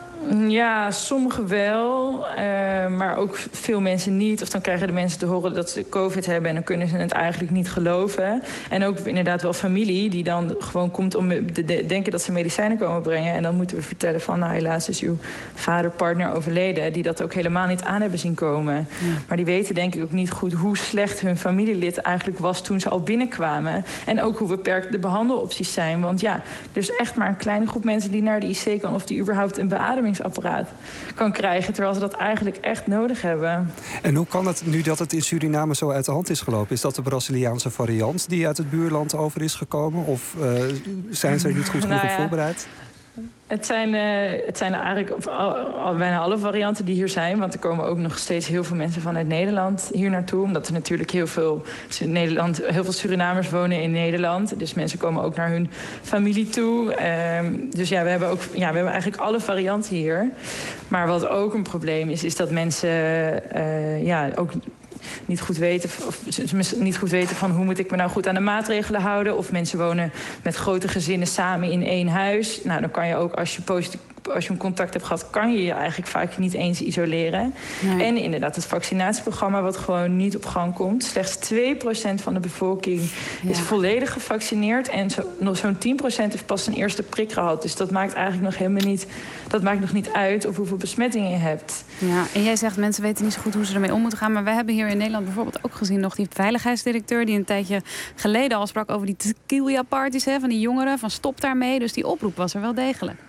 Ja, sommigen wel, uh, maar ook veel mensen niet. Of dan krijgen de mensen te horen dat ze COVID hebben en dan kunnen ze het eigenlijk niet geloven. En ook inderdaad wel familie die dan gewoon komt om te de- denken dat ze medicijnen komen brengen. En dan moeten we vertellen van, nou helaas is uw vader, partner overleden. Die dat ook helemaal niet aan hebben zien komen. Ja. Maar die weten denk ik ook niet goed hoe slecht hun familielid eigenlijk was toen ze al binnenkwamen. En ook hoe beperkt de behandelopties zijn. Want ja, er is echt maar een kleine groep mensen die naar de I C kan of die überhaupt een beademing apparaat kan krijgen, terwijl ze dat eigenlijk echt nodig hebben. En hoe kan het nu dat het in Suriname zo uit de hand is gelopen? Is dat de Braziliaanse variant die uit het buurland over is gekomen? Of uh, zijn ze er niet goed genoeg nou ja. op voorbereid? Het zijn, uh, het zijn eigenlijk al, al, bijna alle varianten die hier zijn. Want er komen ook nog steeds heel veel mensen vanuit Nederland hier naartoe. Omdat er natuurlijk heel veel, Nederland, heel veel Surinamers wonen in Nederland. Dus mensen komen ook naar hun familie toe. Um, dus ja we, hebben ook, ja, we hebben eigenlijk alle varianten hier. Maar wat ook een probleem is, is dat mensen uh, ja, ook niet goed weten, of niet goed weten van hoe moet ik me nou goed aan de maatregelen houden. Of mensen wonen met grote gezinnen samen in één huis. Nou, dan kan je ook als je positief als je een contact hebt gehad, kan je je eigenlijk vaak niet eens isoleren. Nee. En inderdaad het vaccinatieprogramma wat gewoon niet op gang komt. Slechts twee procent van de bevolking ja. is volledig gevaccineerd. En zo, nog zo'n tien procent heeft pas een eerste prik gehad. Dus dat maakt eigenlijk nog helemaal niet, dat maakt nog niet uit of hoeveel besmettingen je hebt. Ja, en jij zegt mensen weten niet zo goed hoe ze ermee om moeten gaan. Maar we hebben hier in Nederland bijvoorbeeld ook gezien nog die veiligheidsdirecteur die een tijdje geleden al sprak over die tequila-parties van die jongeren. Van stop daarmee. Dus die oproep was er wel degelijk.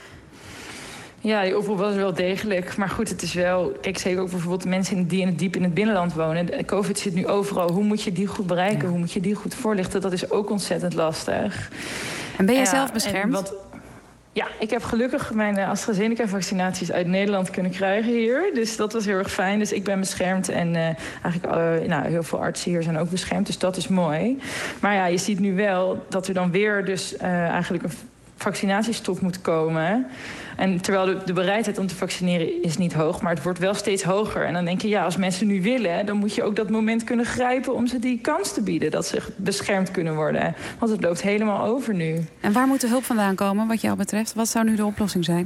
Ja, die oproep was wel degelijk. Maar goed, het is wel... Kijk, zeker ook bijvoorbeeld mensen die in het diep in het binnenland wonen. De COVID zit nu overal. Hoe moet je die goed bereiken? Ja. Hoe moet je die goed voorlichten? Dat is ook ontzettend lastig. En ben jij ja, zelf beschermd? Wat, Ja, ik heb gelukkig mijn AstraZeneca-vaccinaties uit Nederland kunnen krijgen hier. Dus dat was heel erg fijn. Dus ik ben beschermd en uh, eigenlijk uh, nou, heel veel artsen hier zijn ook beschermd. Dus dat is mooi. Maar ja, je ziet nu wel dat er dan weer dus uh, eigenlijk een vaccinatiestop moet komen. En terwijl de, de bereidheid om te vaccineren is niet hoog, maar het wordt wel steeds hoger. En dan denk je, ja, als mensen nu willen, dan moet je ook dat moment kunnen grijpen om ze die kans te bieden dat ze beschermd kunnen worden. Want het loopt helemaal over nu. En waar moet de hulp vandaan komen, wat jou betreft? Wat zou nu de oplossing zijn?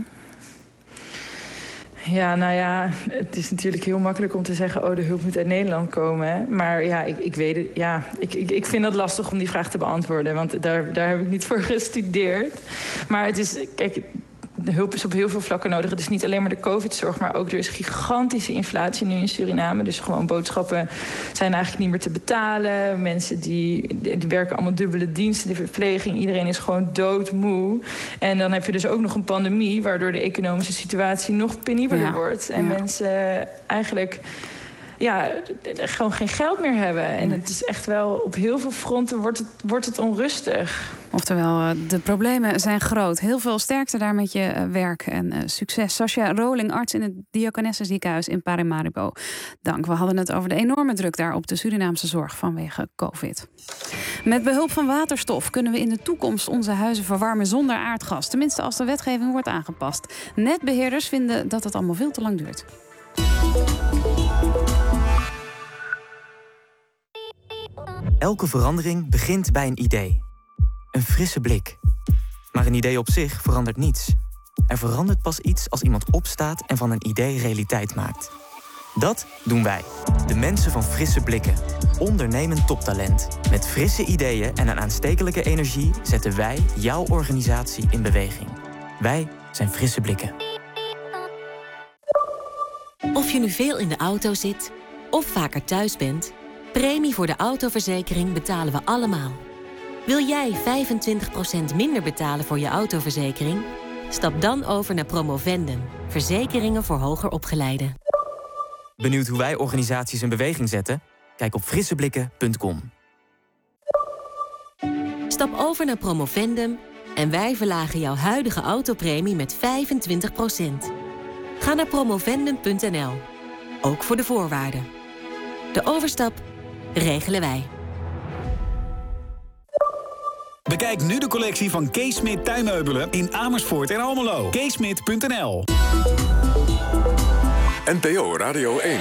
Ja, nou ja, het is natuurlijk heel makkelijk om te zeggen, oh, de hulp moet uit Nederland komen. Hè? Maar ja, ik, ik weet het, ja, ik, ik, ik vind het lastig om die vraag te beantwoorden, want daar, daar heb ik niet voor gestudeerd. Maar het is, kijk, de hulp is op heel veel vlakken nodig. Het is niet alleen maar de covid-zorg, maar ook er is gigantische inflatie nu in Suriname. Dus gewoon boodschappen zijn eigenlijk niet meer te betalen. Mensen die, die werken allemaal dubbele diensten, de verpleging. Iedereen is gewoon doodmoe. En dan heb je dus ook nog een pandemie, waardoor de economische situatie nog penibeler ja. wordt. En ja. mensen eigenlijk ja, gewoon geen geld meer hebben. En het is echt wel, op heel veel fronten wordt het, wordt het onrustig. Oftewel, de problemen zijn groot. Heel veel sterkte daar met je werk en uh, succes. Sascha Roling, arts in het Diakonesses ziekenhuis in Paramaribo. Dank. We hadden het over de enorme druk daar op de Surinaamse zorg vanwege COVID. Met behulp van waterstof kunnen we in de toekomst onze huizen verwarmen zonder aardgas. Tenminste als de wetgeving wordt aangepast. Netbeheerders vinden dat het allemaal veel te lang duurt. Elke verandering begint bij een idee. Een frisse blik. Maar een idee op zich verandert niets. Er verandert pas iets als iemand opstaat en van een idee realiteit maakt. Dat doen wij, de mensen van Frisse Blikken. Ondernemend toptalent. Met frisse ideeën en een aanstekelijke energie zetten wij jouw organisatie in beweging. Wij zijn Frisse Blikken. Of je nu veel in de auto zit of vaker thuis bent, premie voor de autoverzekering betalen we allemaal. Wil jij vijfentwintig procent minder betalen voor je autoverzekering? Stap dan over naar Promovendum. Verzekeringen voor hoger opgeleiden. Benieuwd hoe wij organisaties in beweging zetten? Kijk op frisseblikken punt com. Stap over naar Promovendum en wij verlagen jouw huidige autopremie met vijfentwintig procent. Ga naar promovendum punt n l. Ook voor de voorwaarden. De overstap regelen wij. Bekijk nu de collectie van Kees Smit tuinmeubelen in Amersfoort en Almelo. keesmit punt n l. N P O Radio één.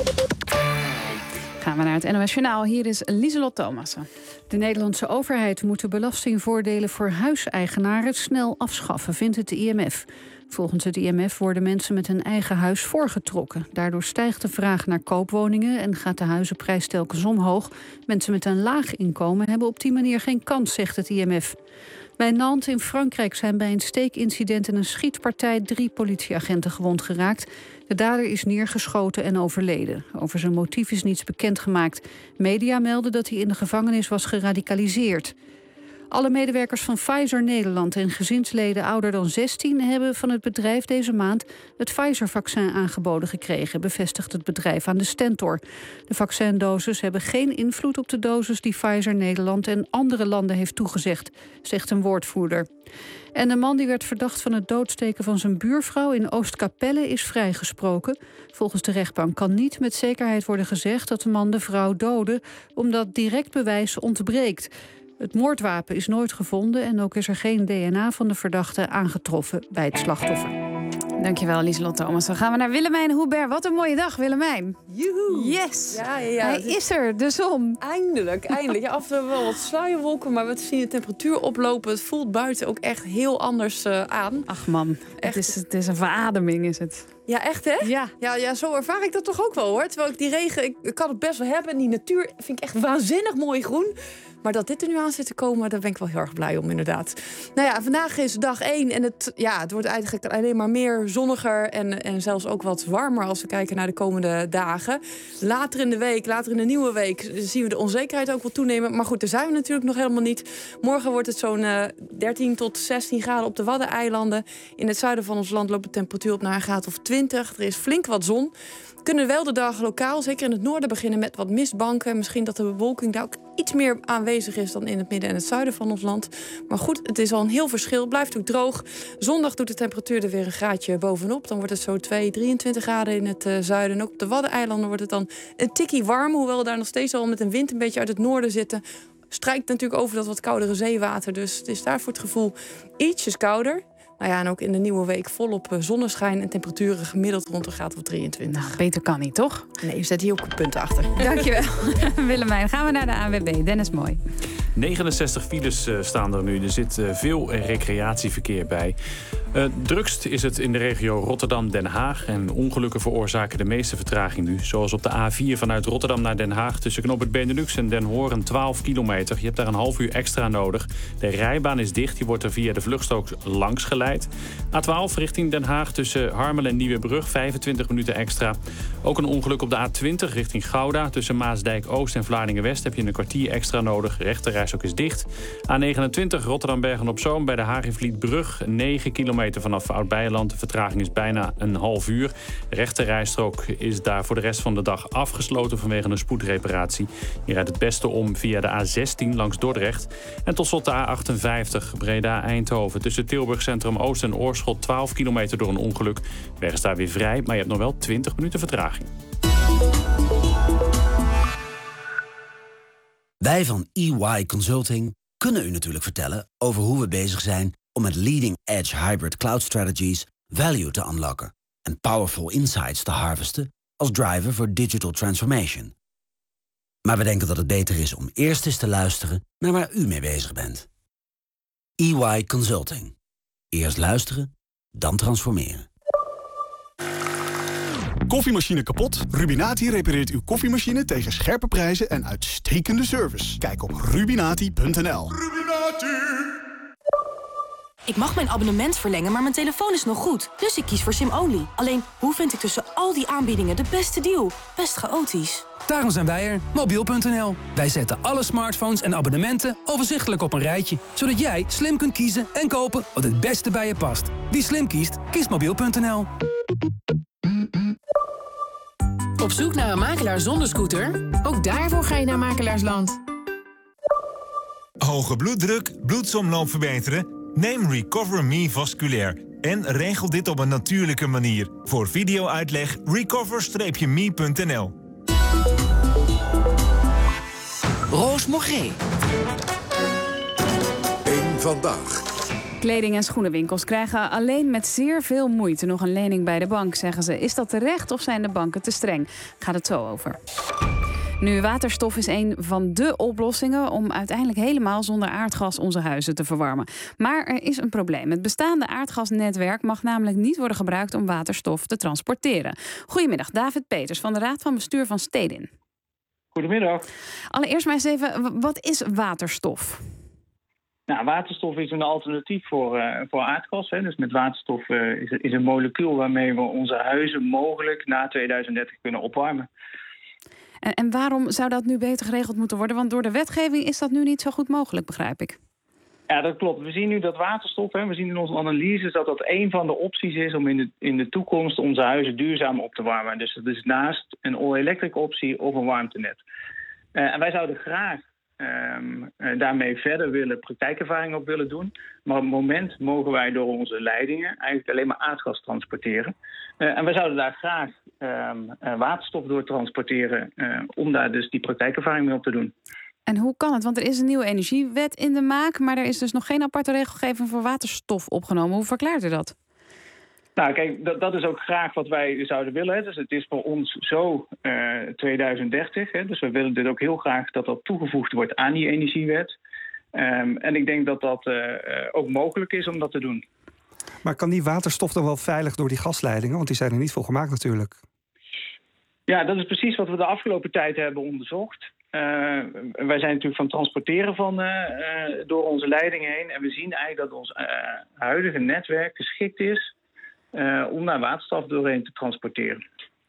Gaan we naar het N O S Journaal. Hier is Lieselot Thomassen. De Nederlandse overheid moet de belastingvoordelen voor huiseigenaren snel afschaffen, vindt het I M F. Volgens het I M F worden mensen met een eigen huis voorgetrokken. Daardoor stijgt de vraag naar koopwoningen en gaat de huizenprijs telkens omhoog. Mensen met een laag inkomen hebben op die manier geen kans, zegt het I M F. Bij Nantes in Frankrijk zijn bij een steekincident en een schietpartij drie politieagenten gewond geraakt. De dader is neergeschoten en overleden. Over zijn motief is niets bekendgemaakt. Media melden dat hij in de gevangenis was geradicaliseerd. Alle medewerkers van Pfizer Nederland en gezinsleden ouder dan zestien... hebben van het bedrijf deze maand het Pfizer-vaccin aangeboden gekregen, bevestigt het bedrijf aan de Stentor. De vaccindoses hebben geen invloed op de dosis die Pfizer Nederland en andere landen heeft toegezegd, zegt een woordvoerder. En de man die werd verdacht van het doodsteken van zijn buurvrouw in Oostkapelle is vrijgesproken. Volgens de rechtbank kan niet met zekerheid worden gezegd dat de man de vrouw doodde, omdat direct bewijs ontbreekt. Het moordwapen is nooit gevonden en ook is er geen D N A van de verdachte aangetroffen bij het slachtoffer. Dankjewel, Lieselot Thomas. Dan gaan we naar Willemijn Hubert. Wat een mooie dag, Willemijn. Joehoe. Yes. Ja, ja, ja. Hij is er, de zon. Eindelijk, eindelijk. Ja, af en toe wel wat sluierwolken, maar we zien de temperatuur oplopen. Het voelt buiten ook echt heel anders uh, aan. Ach man, het is, het is een verademing, is het. Ja, echt hè? Ja. Ja, ja, zo ervaar ik dat toch ook wel hoor. Terwijl ik die regen, ik, ik kan het best wel hebben. En die natuur vind ik echt waanzinnig mooi groen. Maar dat dit er nu aan zit te komen, daar ben ik wel heel erg blij om, inderdaad. Nou ja, vandaag is dag één en het, ja, het wordt eigenlijk alleen maar meer zonniger en, en zelfs ook wat warmer als we kijken naar de komende dagen. Later in de week, later in de nieuwe week, zien we de onzekerheid ook wel toenemen. Maar goed, daar zijn we natuurlijk nog helemaal niet. Morgen wordt het zo'n uh, dertien tot zestien graden op de Waddeneilanden. In het zuiden van ons land loopt de temperatuur op naar een graad of twintig. twintig. Er is flink wat zon. Kunnen wel de dag lokaal, zeker in het noorden, beginnen met wat mistbanken. Misschien dat de bewolking daar ook iets meer aanwezig is dan in het midden en het zuiden van ons land. Maar goed, het is al een heel verschil. Het blijft ook droog. Zondag doet de temperatuur er weer een graadje bovenop. Dan wordt het zo twee, drieëntwintig graden in het uh, zuiden. En ook op de Waddeneilanden wordt het dan een tikkie warm. Hoewel we daar nog steeds al met een wind een beetje uit het noorden zitten. Strijkt natuurlijk over dat wat koudere zeewater. Dus het is daar voor het gevoel ietsjes kouder. Nou ja, en ook in de nieuwe week volop zonneschijn en temperaturen gemiddeld rond een graad of drieëntwintig. Nou, beter kan niet, toch? Nee, je zet hier ook een punt achter. Dankjewel, Willemijn. Gaan we naar de A N W B. Dennis Mooi. negenenzestig files uh, staan er nu. Er zit uh, veel recreatieverkeer bij. Uh, drukst is het in de regio Rotterdam-Den Haag. En ongelukken veroorzaken de meeste vertraging nu. Zoals op de A vier vanuit Rotterdam naar Den Haag... tussen knooppunt Benelux en Den Hoorn twaalf kilometer. Je hebt daar een half uur extra nodig. De rijbaan is dicht. Die wordt er via de vluchtstrook langs geleid. A twaalf richting Den Haag tussen Harmelen en Nieuwebrug. vijfentwintig minuten extra. Ook een ongeluk op de A twintig richting Gouda. Tussen Maasdijk-Oost en Vlaardingen-West heb je een kwartier extra nodig. Rechterreis ook is dicht. A negenentwintig Rotterdam-Bergen-op-Zoom bij de Hagenvlietbrug. negen kilometer vanaf Oud-Beijerland. De vertraging is bijna een half uur. De rechterrijstrook is daar voor de rest van de dag afgesloten vanwege een spoedreparatie. Je rijdt het beste om via de A zestien langs Dordrecht. En tot slot de A achtenvijftig Breda-Eindhoven. Tussen Tilburg Centrum Oost en Oorschot twaalf kilometer door een ongeluk. De weg is daar weer vrij, maar je hebt nog wel twintig minuten vertraging. Wij van E Y Consulting kunnen u natuurlijk vertellen over hoe we bezig zijn om met leading-edge hybrid cloud strategies value te unlocken en powerful insights te harvesten als driver voor digital transformation. Maar we denken dat het beter is om eerst eens te luisteren naar waar u mee bezig bent. E Y Consulting. Eerst luisteren, dan transformeren. Koffiemachine kapot? Rubinati repareert uw koffiemachine tegen scherpe prijzen en uitstekende service. Kijk op rubinati punt n l. Ik mag mijn abonnement verlengen, maar mijn telefoon is nog goed. Dus ik kies voor SIM-only. Alleen, hoe vind ik tussen al die aanbiedingen de beste deal? Best chaotisch. Daarom zijn wij er, mobiel punt n l. Wij zetten alle smartphones en abonnementen overzichtelijk op een rijtje, zodat jij slim kunt kiezen en kopen wat het beste bij je past. Wie slim kiest, kiest mobiel punt n l. Op zoek naar een makelaar zonder scooter? Ook daarvoor ga je naar Makelaarsland. Hoge bloeddruk, bloedsomloop verbeteren? Neem Recover Me Vasculair en regel dit op een natuurlijke manier. Voor video-uitleg recover me punt n l. Roos Morgé. Eén vandaag. Kleding- en schoenenwinkels krijgen alleen met zeer veel moeite nog een lening bij de bank, zeggen ze. Is dat terecht of zijn de banken te streng? Gaat het zo over. Nu, waterstof is een van de oplossingen om uiteindelijk helemaal zonder aardgas onze huizen te verwarmen. Maar er is een probleem. Het bestaande aardgasnetwerk mag namelijk niet worden gebruikt om waterstof te transporteren. Goedemiddag, David Peters van de Raad van Bestuur van Stedin. Goedemiddag. Allereerst maar eens even, wat is waterstof? Nou, waterstof is een alternatief voor, uh, voor aardgas. Hè. Dus met waterstof uh, is, is een molecuul waarmee we onze huizen mogelijk na tweeduizend dertig kunnen opwarmen. En, en waarom zou dat nu beter geregeld moeten worden? Want door de wetgeving is dat nu niet zo goed mogelijk, begrijp ik. Ja, dat klopt. We zien nu dat waterstof, hè, we zien in onze analyses dat dat een van de opties is om in de, in de toekomst onze huizen duurzaam op te warmen. Dus dat is naast een all-electric optie of een warmtenet. Uh, en wij zouden graag um, uh, daarmee verder willen, praktijkervaring op willen doen. Maar op het moment mogen wij door onze leidingen eigenlijk alleen maar aardgas transporteren. Uh, en wij zouden daar graag um, uh, waterstof door transporteren uh, om daar dus die praktijkervaring mee op te doen. En hoe kan het? Want er is een nieuwe energiewet in de maak, maar er is dus nog geen aparte regelgeving voor waterstof opgenomen. Hoe verklaart u dat? Nou, kijk, dat, dat is ook graag wat wij zouden willen. Hè. Dus het is voor ons zo uh, tweeduizend dertig. Hè. Dus we willen dit ook heel graag dat dat toegevoegd wordt aan die energiewet. Um, en ik denk dat dat uh, ook mogelijk is om dat te doen. Maar kan die waterstof dan wel veilig door die gasleidingen? Want die zijn er niet voor gemaakt natuurlijk. Ja, dat is precies wat we de afgelopen tijd hebben onderzocht. Uh, wij zijn natuurlijk van het transporteren van, uh, uh, door onze leidingen heen. En we zien eigenlijk dat ons uh, huidige netwerk geschikt is uh, om daar waterstof doorheen te transporteren.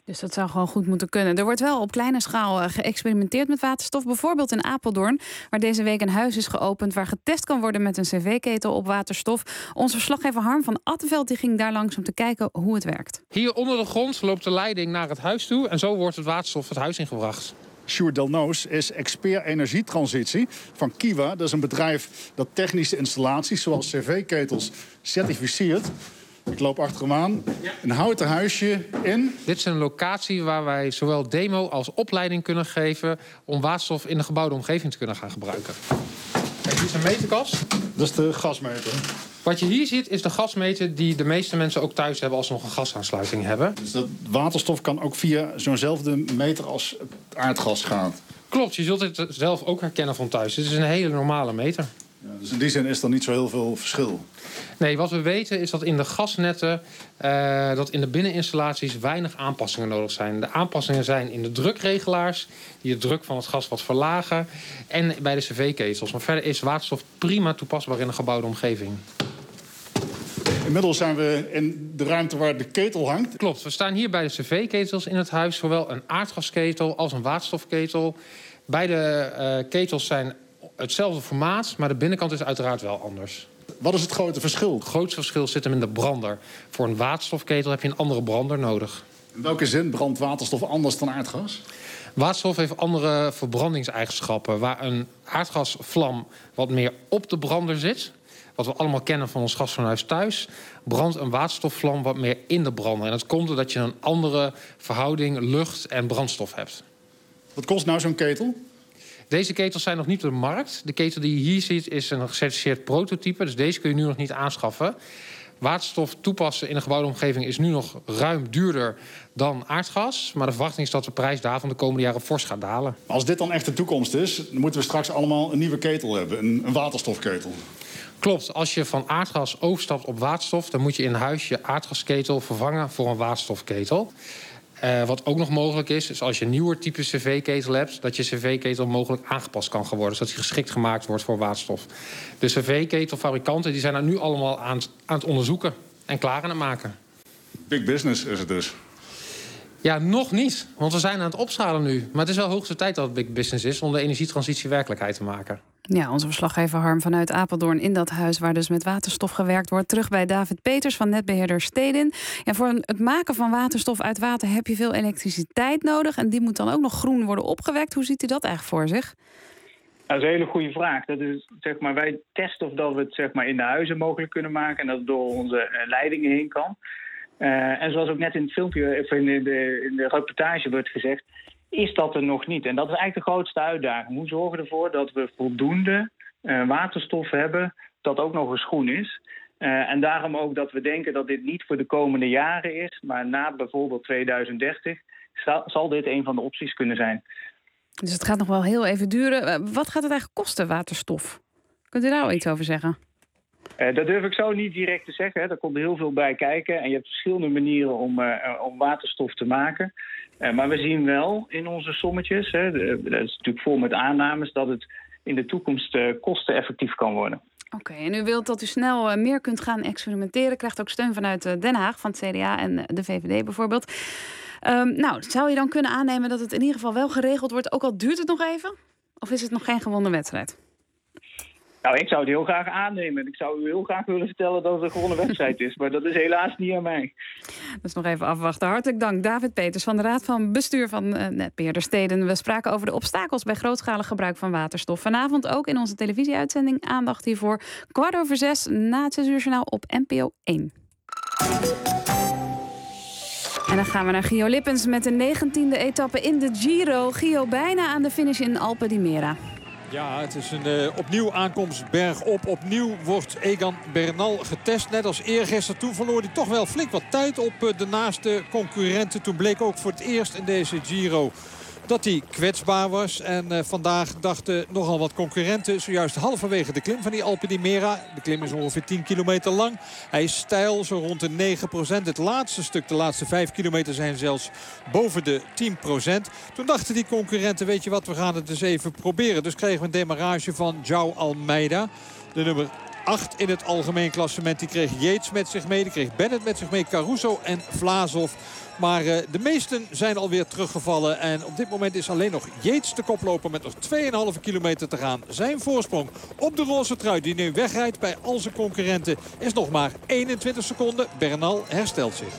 Dus dat zou gewoon goed moeten kunnen. Er wordt wel op kleine schaal geëxperimenteerd met waterstof. Bijvoorbeeld in Apeldoorn, waar deze week een huis is geopend waar getest kan worden met een cv-ketel op waterstof. Onze verslaggever Harm van Attenveld die ging daar langs om te kijken hoe het werkt. Hier onder de grond loopt de leiding naar het huis toe en zo wordt het waterstof het huis ingebracht. Sjoerd Delnoos is expert energietransitie van Kiwa. Dat is een bedrijf dat technische installaties zoals cv-ketels certificeert. Ik loop achter hem aan. Een houten huisje in. Dit is een locatie waar wij zowel demo als opleiding kunnen geven om waterstof in de gebouwde omgeving te kunnen gaan gebruiken. Kijk, hier is een meterkast. Dat is de gasmeter. Wat je hier ziet is de gasmeter die de meeste mensen ook thuis hebben als ze nog een gasaansluiting hebben. Dus dat waterstof kan ook via zo'nzelfde meter als het aardgas gaan? Klopt, je zult het zelf ook herkennen van thuis. Dit is een hele normale meter. Ja, dus in die zin is er niet zo heel veel verschil? Nee, wat we weten is dat in de gasnetten, uh, dat in de binneninstallaties weinig aanpassingen nodig zijn. De aanpassingen zijn in de drukregelaars, die de druk van het gas wat verlagen, en bij de cv-ketels. Maar verder is waterstof prima toepasbaar in een gebouwde omgeving. Inmiddels zijn we in de ruimte waar de ketel hangt. Klopt, we staan hier bij de cv-ketels in het huis. Zowel een aardgasketel als een waterstofketel. Beide uh, ketels zijn hetzelfde formaat, maar de binnenkant is uiteraard wel anders. Wat is het grote verschil? Het grootste verschil zit hem in de brander. Voor een waterstofketel heb je een andere brander nodig. In welke zin brandt waterstof anders dan aardgas? Waterstof heeft andere verbrandingseigenschappen. Waar een aardgasvlam wat meer op de brander zit, wat we allemaal kennen van ons gas van huis thuis, brandt een waterstofvlam wat meer in de brander. En dat komt doordat je een andere verhouding lucht en brandstof hebt. Wat kost nou zo'n ketel? Deze ketels zijn nog niet op de markt. De ketel die je hier ziet is een gecertificeerd prototype. Dus deze kun je nu nog niet aanschaffen. Waterstof toepassen in een gebouwde omgeving is nu nog ruim duurder dan aardgas. Maar de verwachting is dat de prijs daarvan de komende jaren fors gaat dalen. Als dit dan echt de toekomst is, dan moeten we straks allemaal een nieuwe ketel hebben. Een, een waterstofketel. Klopt. Als je van aardgas overstapt op waterstof, dan moet je in huis je aardgasketel vervangen voor een waterstofketel. Uh, wat ook nog mogelijk is, is als je een nieuwer type cv-ketel hebt, dat je cv-ketel mogelijk aangepast kan worden, zodat die geschikt gemaakt wordt voor waterstof. De cv-ketelfabrikanten die zijn er nu allemaal aan, aan het onderzoeken en klaar aan het maken. Big business is het dus. Ja, nog niet, want we zijn aan het opschalen nu. Maar het is wel hoogste tijd dat het big business is om de energietransitie werkelijkheid te maken. Ja, onze verslaggever Harm vanuit Apeldoorn in dat huis waar dus met waterstof gewerkt wordt. Terug bij David Peters van netbeheerder Stedin. Ja, voor het maken van waterstof uit water heb je veel elektriciteit nodig. En die moet dan ook nog groen worden opgewekt. Hoe ziet u dat eigenlijk voor zich? Dat is een hele goede vraag. Dat is, zeg maar, wij testen of dat we het zeg maar, in de huizen mogelijk kunnen maken. En dat het door onze uh, leidingen heen kan. Uh, en zoals ook net in het filmpje, of in de, in de reportage wordt gezegd, is dat er nog niet. En dat is eigenlijk de grootste uitdaging. Hoe zorgen we ervoor dat we voldoende uh, waterstof hebben dat ook nog eens groen is. Uh, en daarom ook dat we denken dat dit niet voor de komende jaren is, maar na bijvoorbeeld tweeduizend dertig zal, zal dit een van de opties kunnen zijn. Dus het gaat nog wel heel even duren. Uh, wat gaat het eigenlijk kosten, waterstof? Kunt u daar al iets over zeggen? Uh, dat durf ik zo niet direct te zeggen. Hè. Daar komt er heel veel bij kijken. En je hebt verschillende manieren om, uh, om waterstof te maken. Uh, maar we zien wel in onze sommetjes, hè, de, dat is natuurlijk vol met aannames, dat het in de toekomst uh, kosteneffectief kan worden. Oké, okay, en u wilt dat u snel uh, meer kunt gaan experimenteren. Krijgt ook steun vanuit uh, Den Haag, van het C D A en uh, de V V D bijvoorbeeld. Um, nou, zou je dan kunnen aannemen dat het in ieder geval wel geregeld wordt, ook al duurt het nog even? Of is het nog geen gewonnen wedstrijd? Nou, ik zou het heel graag aannemen. Ik zou u heel graag willen vertellen dat het een gewonnen wedstrijd is. Maar dat is helaas niet aan mij. Dus nog even afwachten. Hartelijk dank, David Peters van de Raad van Bestuur van uh, netbeheerder Stedin. We spraken over de obstakels bij grootschalig gebruik van waterstof. Vanavond ook in onze televisieuitzending aandacht hiervoor. Kwart over zes na het zes uur journaal op N P O één. En dan gaan we naar Gio Lippens met de negentiende etappe in de Giro. Gio, bijna aan de finish in Alpe di Mera. Ja, het is een uh, opnieuw aankomst bergop. Opnieuw wordt Egan Bernal getest. Net als eergisteren. Toen verloor hij toch wel flink wat tijd op uh, de naaste concurrenten. Toen bleek ook voor het eerst in deze Giro dat hij kwetsbaar was. En uh, vandaag dachten nogal wat concurrenten zojuist halverwege de klim van die Alpe di Mera. De klim is ongeveer tien kilometer lang. Hij is steil, zo rond de negen procent. Het laatste stuk, de laatste vijf kilometer zijn zelfs boven de tien procent. Toen dachten die concurrenten, weet je wat, we gaan het eens even proberen. Dus kregen we een demarrage van João Almeida. De nummer acht in het algemeen klassement. Die kreeg Yates met zich mee. Die kreeg Bennett met zich mee. Caruso en Vlasov. Maar uh, de meesten zijn alweer teruggevallen. En op dit moment is alleen nog Yates de koploper met nog twee komma vijf kilometer te gaan. Zijn voorsprong op de roze trui die nu wegrijdt bij al zijn concurrenten is nog maar eenentwintig seconden. Bernal herstelt zich.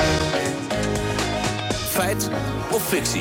Feit of fictie?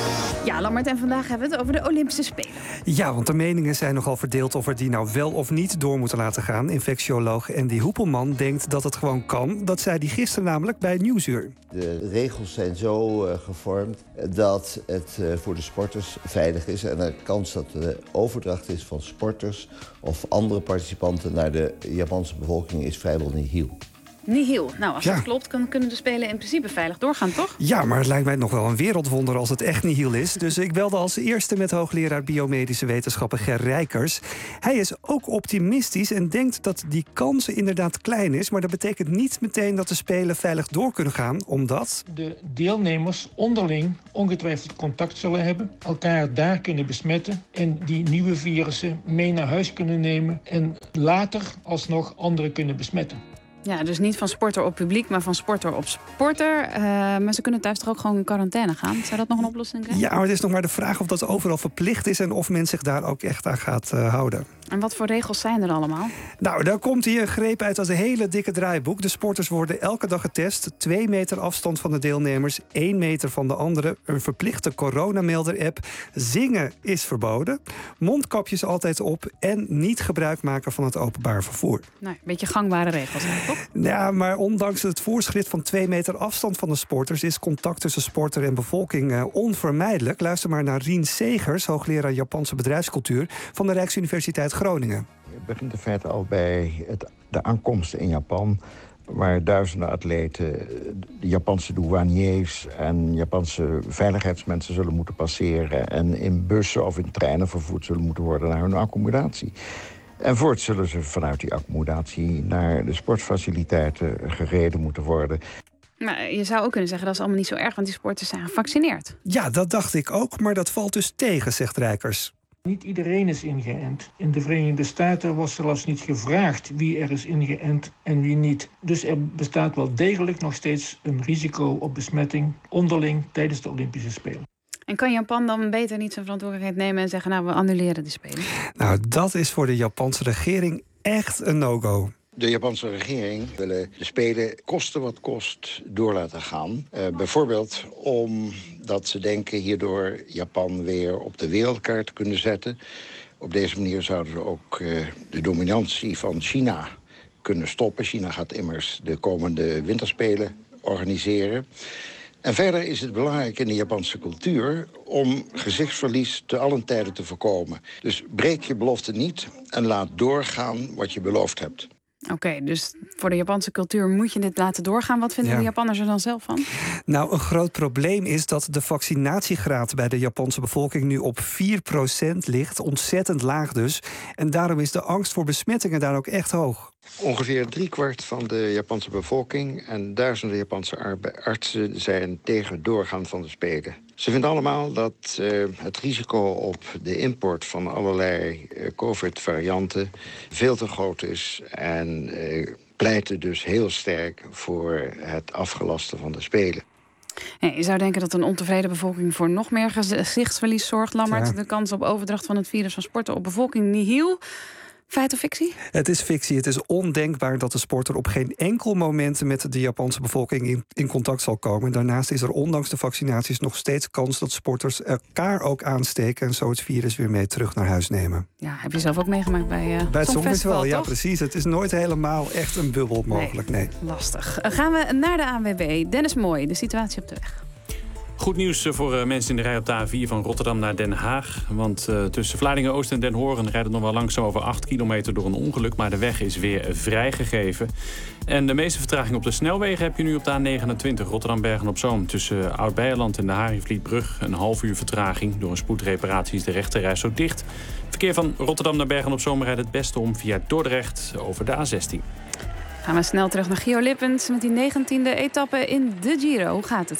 Ja, Lammert, en vandaag hebben we het over de Olympische Spelen. Ja, want de meningen zijn nogal verdeeld of we die nou wel of niet door moeten laten gaan. Infectioloog Andy Hoepelman denkt dat het gewoon kan. Dat zei hij gisteren namelijk bij Nieuwsuur. De regels zijn zo uh, gevormd dat het uh, voor de sporters veilig is. En de kans dat de overdracht is van sporters of andere participanten naar de Japanse bevolking is vrijwel nihil. Nihil. Nou, als ja. dat klopt, kan, kunnen de Spelen in principe veilig doorgaan, toch? Ja, maar het lijkt mij nog wel een wereldwonder als het echt nihil is. Dus ik belde als eerste met hoogleraar biomedische wetenschappen Ger Rijkers. Hij is ook optimistisch en denkt dat die kans inderdaad klein is. Maar dat betekent niet meteen dat de Spelen veilig door kunnen gaan, omdat de deelnemers onderling ongetwijfeld contact zullen hebben, elkaar daar kunnen besmetten en die nieuwe virussen mee naar huis kunnen nemen en later alsnog anderen kunnen besmetten. Ja, dus niet van sporter op publiek, maar van sporter op sporter. Uh, maar ze kunnen thuis toch ook gewoon in quarantaine gaan? Zou dat nog een oplossing zijn? Ja, maar het is nog maar de vraag of dat overal verplicht is en of men zich daar ook echt aan gaat uh, houden. En wat voor regels zijn er allemaal? Nou, daar komt hier een greep uit als een hele dikke draaiboek. De sporters worden elke dag getest. Twee meter afstand van de deelnemers, één meter van de andere. Een verplichte coronamelder-app. Zingen is verboden. Mondkapjes altijd op en niet gebruik maken van het openbaar vervoer. Nou, een beetje gangbare regels, toch? Ja, maar ondanks het voorschrift van twee meter afstand van de sporters is contact tussen sporter en bevolking uh, onvermijdelijk. Luister maar naar Rien Segers, hoogleraar Japanse bedrijfscultuur van de Rijksuniversiteit Groningen. Het begint in feite al bij het, de aankomsten in Japan, waar duizenden atleten, de Japanse douaniers en Japanse veiligheidsmensen zullen moeten passeren en in bussen of in treinen vervoerd zullen moeten worden naar hun accommodatie. En voort zullen ze vanuit die accommodatie naar de sportfaciliteiten gereden moeten worden. Maar je zou ook kunnen zeggen dat is allemaal niet zo erg, want die sporters zijn gevaccineerd. Ja, dat dacht ik ook, maar dat valt dus tegen, zegt Rijkers. Niet iedereen is ingeënt. In de Verenigde Staten was zelfs niet gevraagd wie er is ingeënt en wie niet. Dus er bestaat wel degelijk nog steeds een risico op besmetting onderling tijdens de Olympische Spelen. En kan Japan dan beter niet zijn verantwoordelijkheid nemen en zeggen, nou, we annuleren de Spelen? Nou, dat is voor de Japanse regering echt een no-go. De Japanse regering wil de Spelen kosten wat kost door laten gaan. Uh, bijvoorbeeld omdat ze denken hierdoor Japan weer op de wereldkaart te kunnen zetten. Op deze manier zouden ze ook uh, de dominantie van China kunnen stoppen. China gaat immers de komende winterspelen organiseren. En verder is het belangrijk in de Japanse cultuur om gezichtsverlies te allen tijden te voorkomen. Dus breek je belofte niet en laat doorgaan wat je beloofd hebt. Oké, okay, dus voor de Japanse cultuur moet je dit laten doorgaan. Wat vinden ja. de Japanners er dan zelf van? Nou, een groot probleem is dat de vaccinatiegraad bij de Japanse bevolking nu op vier procent ligt. Ontzettend laag dus. En daarom is de angst voor besmettingen daar ook echt hoog. Ongeveer driekwart van de Japanse bevolking en duizenden Japanse artsen zijn tegen het doorgaan van de Spelen. Ze vinden allemaal dat uh, het risico op de import van allerlei uh, COVID-varianten veel te groot is en uh, pleiten dus heel sterk voor het afgelasten van de Spelen. Nee, je zou denken dat een ontevreden bevolking voor nog meer gezichtsverlies zorgt, Lammert. Ja. De kans op overdracht van het virus van sporten op bevolking nihil. Feit of fictie? Het is fictie. Het is ondenkbaar dat de sporter op geen enkel moment met de Japanse bevolking in, in contact zal komen. Daarnaast is er ondanks de vaccinaties nog steeds kans dat sporters elkaar ook aansteken en zo het virus weer mee terug naar huis nemen. Ja, heb je zelf ook meegemaakt bij uh, bij het Songfestival? Ja, toch? Precies. Het is nooit helemaal echt een bubbel mogelijk. Nee, nee. Lastig. Uh, gaan we naar de A N W B. Dennis Mooi, de situatie op de weg. Goed nieuws voor mensen in de rij op de A vier van Rotterdam naar Den Haag. Want uh, tussen Vlaardingen-Oost en Den Horen rijdt het nog wel langzaam over acht kilometer door een ongeluk. Maar de weg is weer vrijgegeven. En de meeste vertraging op de snelwegen heb je nu op de A negenentwintig Rotterdam-Bergen-op-Zoom. Tussen Oud-Beijerland en de Haringvlietbrug een half uur vertraging. Door een spoedreparatie is de rechterreis zo dicht. Verkeer van Rotterdam naar Bergen-op-Zoom rijdt het beste om via Dordrecht over de A zestien. Gaan we snel terug naar Gio Lippens met die negentiende etappe in de Giro. Hoe gaat het?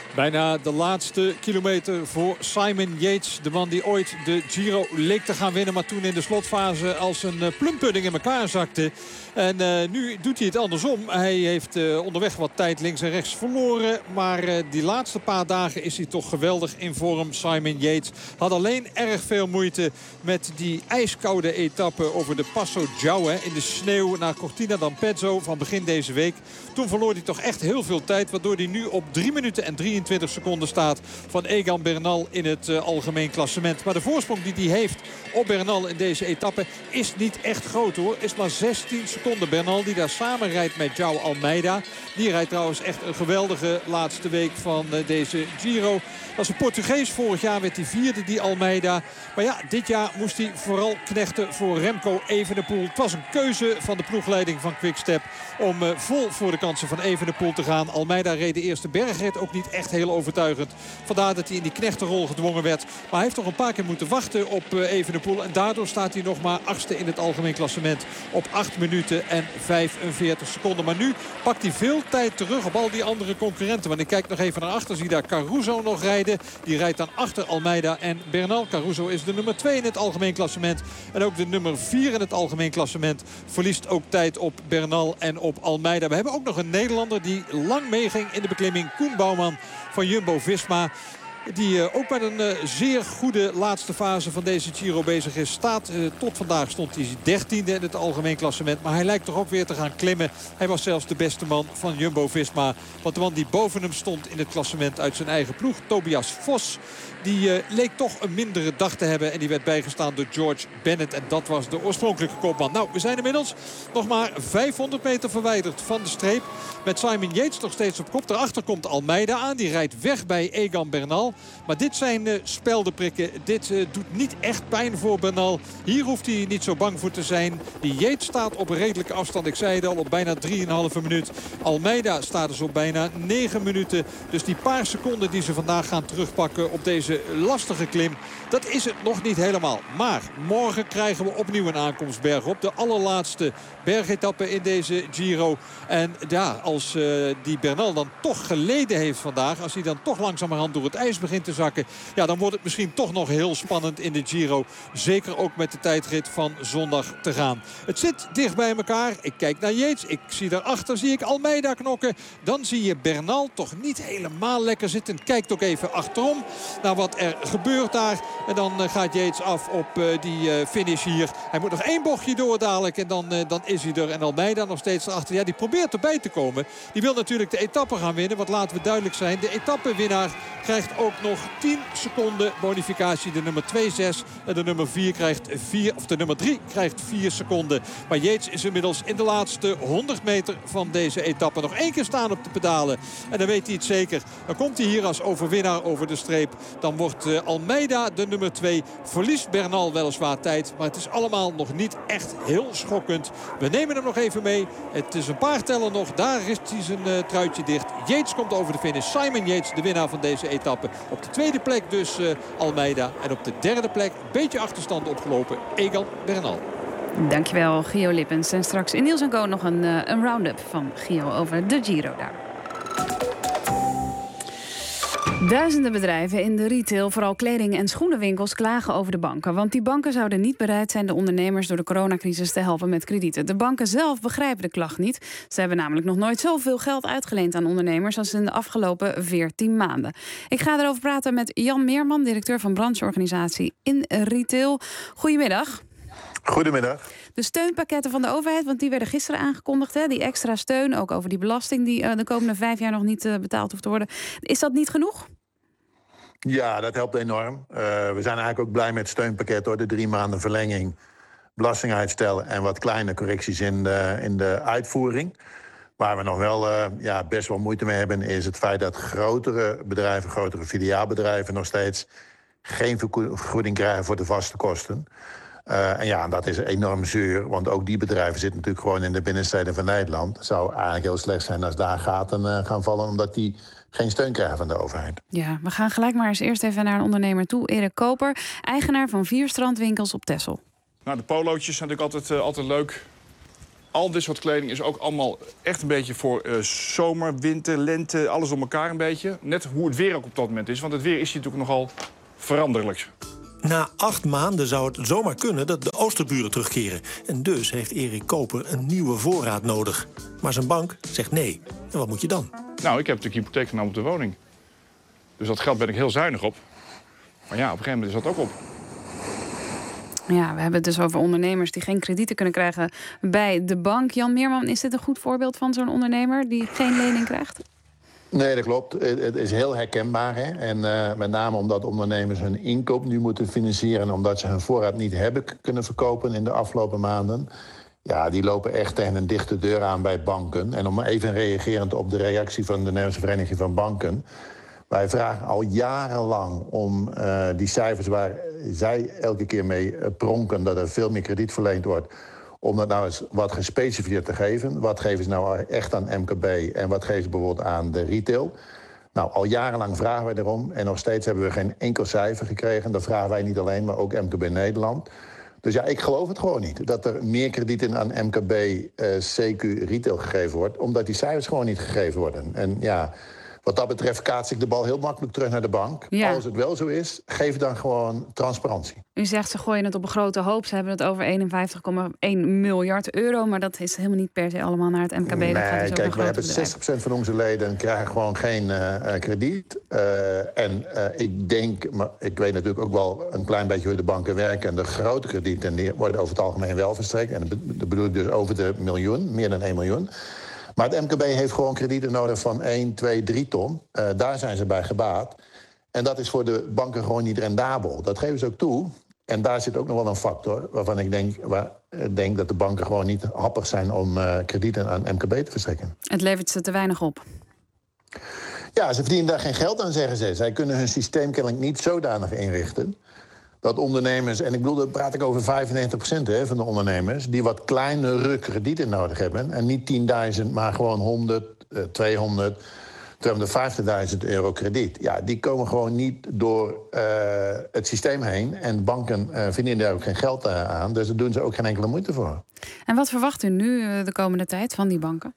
Bijna de laatste kilometer voor Simon Yates. De man die ooit de Giro leek te gaan winnen. Maar toen in de slotfase als een uh, plumpudding in elkaar zakte. En uh, nu doet hij het andersom. Hij heeft uh, onderweg wat tijd links en rechts verloren. Maar uh, die laatste paar dagen is hij toch geweldig in vorm. Simon Yates had alleen erg veel moeite met die ijskoude etappe over de Passo Giau. In de sneeuw naar Cortina d'Ampezzo van begin deze week. Toen verloor hij toch echt heel veel tijd. Waardoor hij nu op drie minuten en drieëntwintig seconden staat van Egan Bernal in het uh, algemeen klassement. Maar de voorsprong die hij heeft op Bernal in deze etappe is niet echt groot hoor. Is maar zestien seconden. Bernal die daar samen rijdt met João Almeida. Die rijdt trouwens echt een geweldige laatste week van uh, deze Giro. Als een Portugees. Vorig jaar werd hij vierde, die Almeida. Maar ja, dit jaar moest hij vooral knechten voor Remco Evenepoel. Het was een keuze van de ploegleiding van Quickstep om uh, vol voor de kansen van Evenepoel te gaan. Almeida reed de eerste bergrit ook niet echt heel overtuigend. Vandaar dat hij in die knechtenrol gedwongen werd. Maar hij heeft toch een paar keer moeten wachten op uh, Evenepoel. En daardoor staat hij nog maar achtste in het algemeen klassement. Op acht minuten en vijfenveertig seconden. Maar nu pakt hij veel tijd terug op al die andere concurrenten. Want ik kijk nog even naar achter. Zie daar Caruso nog rijden. Die rijdt dan achter Almeida en Bernal. Caruso is de nummer twee in het algemeen klassement. En ook de nummer vier in het algemeen klassement verliest ook tijd op Bernal en op Almeida. We hebben ook nog een Nederlander die lang meeging in de beklimming. Koen Bouwman van Jumbo-Visma. Die uh, ook met een uh, zeer goede laatste fase van deze Giro bezig is. Staat, uh, tot vandaag stond hij dertiende in het algemeen klassement. Maar hij lijkt toch ook weer te gaan klimmen. Hij was zelfs de beste man van Jumbo-Visma. Want de man die boven hem stond in het klassement uit zijn eigen ploeg, Tobias Vos, die uh, leek toch een mindere dag te hebben. En die werd bijgestaan door George Bennett. En dat was de oorspronkelijke kopman. Nou, we zijn inmiddels nog maar vijfhonderd meter verwijderd van de streep. Met Simon Yates nog steeds op kop. Daarachter komt Almeida aan. Die rijdt weg bij Egan Bernal. Maar dit zijn uh, speldenprikken. Dit uh, doet niet echt pijn voor Bernal. Hier hoeft hij niet zo bang voor te zijn. Die Yates staat op een redelijke afstand. Ik zei het al, op bijna drieënhalve minuut. Almeida staat dus op bijna negen minuten. Dus die paar seconden die ze vandaag gaan terugpakken op deze lastige klim, dat is het nog niet helemaal. Maar morgen krijgen we opnieuw een aankomst bergop. De allerlaatste bergetappe in deze Giro. En ja, als uh, die Bernal dan toch geleden heeft vandaag, als hij dan toch langzamerhand door het ijs begint te zakken, ja, dan wordt het misschien toch nog heel spannend in de Giro. Zeker ook met de tijdrit van zondag te gaan. Het zit dicht bij elkaar. Ik kijk naar Yates. Ik zie daarachter zie ik Almeida knokken. Dan zie je Bernal toch niet helemaal lekker zitten. Kijkt ook even achterom naar wat er gebeurt daar. En dan uh, gaat Yates af op uh, die uh, finish hier. Hij moet nog één bochtje door dadelijk. En dan, uh, dan is hij er. En Almeida nog steeds erachter. Ja, die probeert erbij te komen. Die wil natuurlijk de etappe gaan winnen. Want laten we duidelijk zijn. De etappewinnaar krijgt ook nog tien seconden bonificatie. De nummer twee zes. En de nummer vier krijgt vier. Of de nummer drie krijgt vier seconden. Maar Yates is inmiddels in de laatste honderd meter van deze etappe. Nog één keer staan op de pedalen. En dan weet hij het zeker. Dan komt hij hier als overwinnaar over de streep. Dan wordt uh, Almeida de nummer twee. Verliest Bernal weliswaar tijd. Maar het is allemaal nog niet echt heel schokkend. We nemen hem nog even mee. Het is een paar tellen nog. Daar is hij zijn uh, truitje dicht. Yates komt over de finish. Simon Yates, de winnaar van deze etappe. Op de tweede plek dus uh, Almeida. En op de derde plek, een beetje achterstand opgelopen, Egan Bernal. Dankjewel, Gio Lippens. En straks in Niels en Co nog een, uh, een round-up van Gio over de Giro daar. Duizenden bedrijven in de retail, vooral kleding- en schoenenwinkels, klagen over de banken. Want die banken zouden niet bereid zijn de ondernemers door de coronacrisis te helpen met kredieten. De banken zelf begrijpen de klacht niet. Ze hebben namelijk nog nooit zoveel geld uitgeleend aan ondernemers als in de afgelopen veertien maanden. Ik ga erover praten met Jan Meerman, directeur van brancheorganisatie in retail. Goedemiddag. Goedemiddag. De steunpakketten van de overheid, want die werden gisteren aangekondigd. Hè? Die extra steun, ook over die belasting die uh, de komende vijf jaar nog niet uh, betaald hoeft te worden. Is dat niet genoeg? Ja, dat helpt enorm. Uh, we zijn eigenlijk ook blij met het steunpakket, hoor. De drie maanden verlenging, belastinguitstel en wat kleine correcties in de, in de uitvoering. Waar we nog wel uh, ja, best wel moeite mee hebben, is het feit dat grotere bedrijven, grotere filiaalbedrijven nog steeds geen vergoeding krijgen voor de vaste kosten. Uh, en ja, dat is enorm zuur, want ook die bedrijven zitten natuurlijk gewoon in de binnensteden van Nederland. Het zou eigenlijk heel slecht zijn als daar gaten uh, gaan vallen, omdat die geen steun krijgen van de overheid. Ja, we gaan gelijk maar eens eerst even naar een ondernemer toe. Erik Koper, eigenaar van vier strandwinkels op Texel. Nou, de polootjes zijn natuurlijk altijd, uh, altijd leuk. al dit soort kleding is ook allemaal echt een beetje voor uh, zomer, winter, lente, alles door elkaar een beetje. Net hoe het weer ook op dat moment is, want het weer is hier natuurlijk nogal veranderlijk. Na acht maanden zou het zomaar kunnen dat de oosterburen terugkeren. En dus heeft Erik Koper een nieuwe voorraad nodig. Maar zijn bank zegt nee. En wat moet je dan? Nou, ik heb natuurlijk hypotheek genomen op de woning. Dus dat geld ben ik heel zuinig op. Maar ja, op een gegeven moment is dat ook op. Ja, we hebben het dus over ondernemers die geen kredieten kunnen krijgen bij de bank. Jan Meerman, is dit een goed voorbeeld van zo'n ondernemer die geen lening krijgt? Nee, dat klopt. Het is heel herkenbaar. Hè? En uh, met name omdat ondernemers hun inkoop nu moeten financieren, omdat ze hun voorraad niet hebben kunnen verkopen in de afgelopen maanden. Ja, die lopen echt tegen een dichte deur aan bij banken. En om even reagerend op de reactie van de Nederlandse Vereniging van Banken. Wij vragen al jarenlang om uh, die cijfers waar zij elke keer mee uh, pronken, dat er veel meer krediet verleend wordt, om dat nou eens wat gespecificeerd te geven. Wat geven ze nou echt aan M K B en wat geven ze bijvoorbeeld aan de retail? Nou, al jarenlang vragen wij erom en nog steeds hebben we geen enkel cijfer gekregen. Dat vragen wij niet alleen, maar ook M K B Nederland. Dus ja, ik geloof het gewoon niet. Dat er meer kredieten aan M K B, uh, C Q, retail gegeven wordt, omdat die cijfers gewoon niet gegeven worden. En ja, wat dat betreft kaats ik de bal heel makkelijk terug naar de bank. Ja. Als het wel zo is, geef dan gewoon transparantie. U zegt ze gooien het op een grote hoop. Ze hebben het over eenenvijftig komma één miljard euro. Maar dat is helemaal niet per se allemaal naar het M K B. Nee, dat gaat dus kijk, we hebben bedrijven. zestig procent van onze leden krijgen gewoon geen uh, krediet. Uh, en uh, ik denk, maar ik weet natuurlijk ook wel een klein beetje hoe de banken werken. En de grote kredieten die worden over het algemeen wel verstrekt. En dat bedoel ik dus over de miljoen, meer dan één miljoen. Maar het M K B heeft gewoon kredieten nodig van één, twee, drie ton. Uh, daar zijn ze bij gebaat. En dat is voor de banken gewoon niet rendabel. Dat geven ze ook toe. En daar zit ook nog wel een factor waarvan ik denk, waar, uh, denk dat de banken gewoon niet happig zijn om uh, kredieten aan M K B te verstrekken. Het levert ze te weinig op. Ja, ze verdienen daar geen geld aan, zeggen ze. Zij kunnen hun systeem kennelijk niet zodanig inrichten dat ondernemers, en ik bedoel, daar praat ik over vijfennegentig procent hè, van de ondernemers, die wat kleinere kredieten nodig hebben. En niet tienduizend, maar gewoon honderd, tweehonderd, tweehonderdvijftigduizend euro krediet. Ja, die komen gewoon niet door uh, het systeem heen. En banken uh, verdienen daar ook geen geld uh, aan. Dus daar doen ze ook geen enkele moeite voor. En wat verwacht u nu uh, de komende tijd van die banken?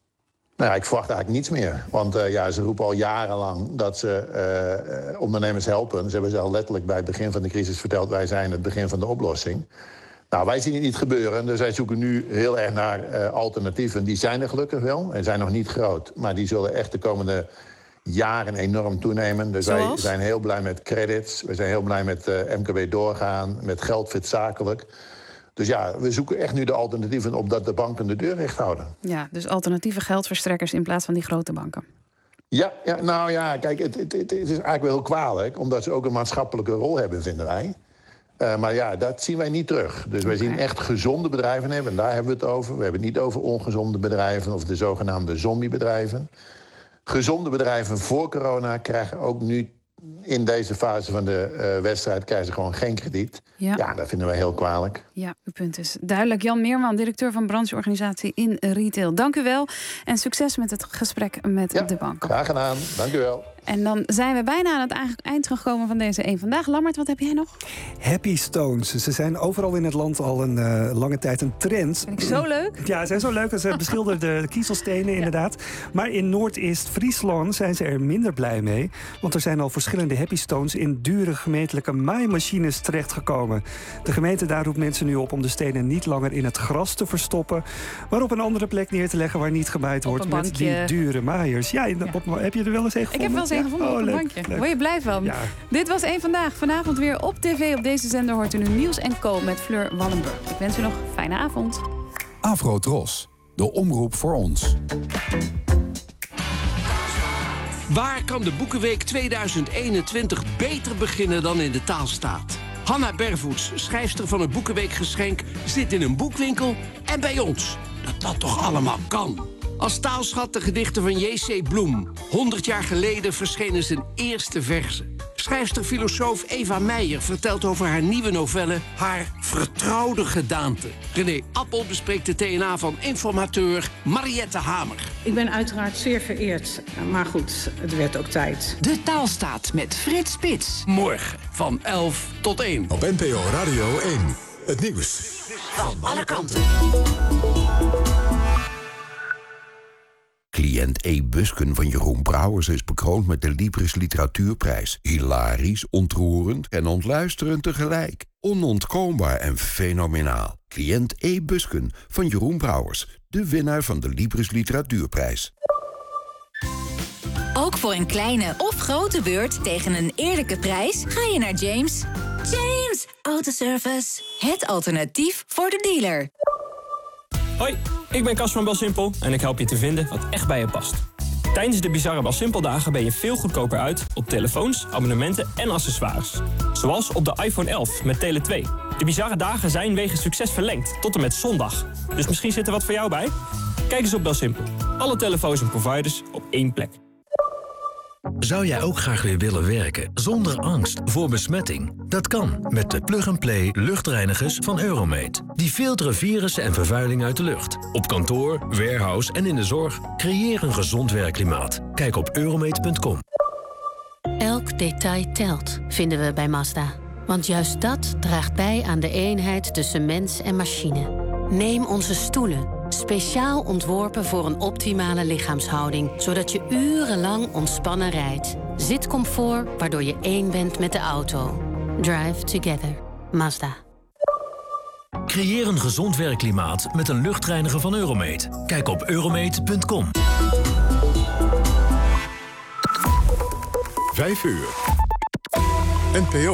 Nou ja, ik verwacht eigenlijk niets meer. Want uh, ja, ze roepen al jarenlang dat ze uh, uh, ondernemers helpen. Ze hebben ze al letterlijk bij het begin van de crisis verteld, wij zijn het begin van de oplossing. Nou, wij zien het niet gebeuren. Dus wij zoeken nu heel erg naar uh, alternatieven. Die zijn er gelukkig wel en zijn nog niet groot. Maar die zullen echt de komende jaren enorm toenemen. Dus Zoals? wij zijn heel blij met credits. We zijn heel blij met uh, M K B doorgaan, met Geldfit zakelijk. Dus ja, we zoeken echt nu de alternatieven op dat de banken de deur recht houden. Ja, dus alternatieve geldverstrekkers in plaats van die grote banken. Ja, ja nou ja, kijk, het, het, het is eigenlijk wel heel kwalijk, omdat ze ook een maatschappelijke rol hebben, vinden wij. Uh, maar ja, dat zien wij niet terug. Dus wij okay. zien echt gezonde bedrijven hebben, en daar hebben we het over. We hebben het niet over ongezonde bedrijven of de zogenaamde zombiebedrijven. Gezonde bedrijven voor corona krijgen ook nu in deze fase van de uh, wedstrijd krijgen ze gewoon geen krediet. Ja. ja, dat vinden wij heel kwalijk. Ja, uw punt is duidelijk. Jan Meerman, directeur van brancheorganisatie in retail. Dank u wel en succes met het gesprek met ja, de bank. Graag gedaan, dank u wel. En dan zijn we bijna aan het eind gekomen van deze één Vandaag. Lammert, wat heb jij nog? Happy Stones. Ze zijn overal in het land al een uh, lange tijd een trend. Vind ik zo leuk. Ja, ze zijn zo leuk. Ze beschilderde kiezelstenen ja. inderdaad. Maar in Noord-East-Friesland zijn ze er minder blij mee. Want er zijn al verschillende Happy Stones in dure gemeentelijke maaimachines terechtgekomen. De gemeente daar roept mensen nu op om de stenen niet langer in het gras te verstoppen, maar op een andere plek neer te leggen waar niet gemaaid wordt met die dure maaiers. Ja, ja. Heb je er wel eens een gevonden? Ik heb wel eens een gevonden op een bankje. Word je blij van? Ja. Dit was één Vandaag. Vanavond weer op tv. Op deze zender hoort u nu Nieuws en Co met Fleur Wallenburg. Ik wens u nog een fijne avond. Afro-Tros, de omroep voor ons. Waar kan de Boekenweek tweeduizend eenentwintig beter beginnen dan in de Taalstaat? Hanna Bervoets, schrijfster van het Boekenweekgeschenk, zit in een boekwinkel en bij ons. Dat dat toch allemaal kan? Als taalschat de gedichten van J C Bloem. honderd jaar geleden verschenen zijn eerste verzen. Schrijfster-filosoof Eva Meijer vertelt over haar nieuwe novelle Haar vertrouwde gedaante. René Appel bespreekt de T N A van informateur Mariette Hamer. Ik ben uiteraard zeer vereerd, maar goed, het werd ook tijd. De Taalstaat met Frits Spits. Morgen van elf tot één. Op N P O Radio één. Het nieuws van alle kanten. Cliënt E. Busken van Jeroen Brouwers is bekroond met de Libris Literatuurprijs. Hilarisch, ontroerend en ontluisterend tegelijk. Onontkoombaar en fenomenaal. Cliënt E. Busken van Jeroen Brouwers, de winnaar van de Libris Literatuurprijs. Ook voor een kleine of grote beurt tegen een eerlijke prijs ga je naar James. James Autoservice. Het alternatief voor de dealer. Hoi, ik ben Cas van Belsimpel en ik help je te vinden wat echt bij je past. Tijdens de Bizarre Belsimpel dagen ben je veel goedkoper uit op telefoons, abonnementen en accessoires. Zoals op de iPhone elf met Tele twee. De Bizarre dagen zijn wegens succes verlengd tot en met zondag. Dus misschien zit er wat voor jou bij? Kijk eens op Belsimpel. Alle telefoons en providers op één plek. Zou jij ook graag weer willen werken zonder angst voor besmetting? Dat kan met de plug-and-play luchtreinigers van Euromate. Die filteren virussen en vervuiling uit de lucht. Op kantoor, warehouse en in de zorg. Creëer een gezond werkklimaat. Kijk op euromate punt com. Elk detail telt, vinden we bij Mazda. Want juist dat draagt bij aan de eenheid tussen mens en machine. Neem onze stoelen. Speciaal ontworpen voor een optimale lichaamshouding, zodat je urenlang ontspannen rijdt. Zitcomfort, waardoor je één bent met de auto. Drive together. Mazda. Creëer een gezond werkklimaat met een luchtreiniger van Euromate. Kijk op euromate punt com. Vijf uur. N P O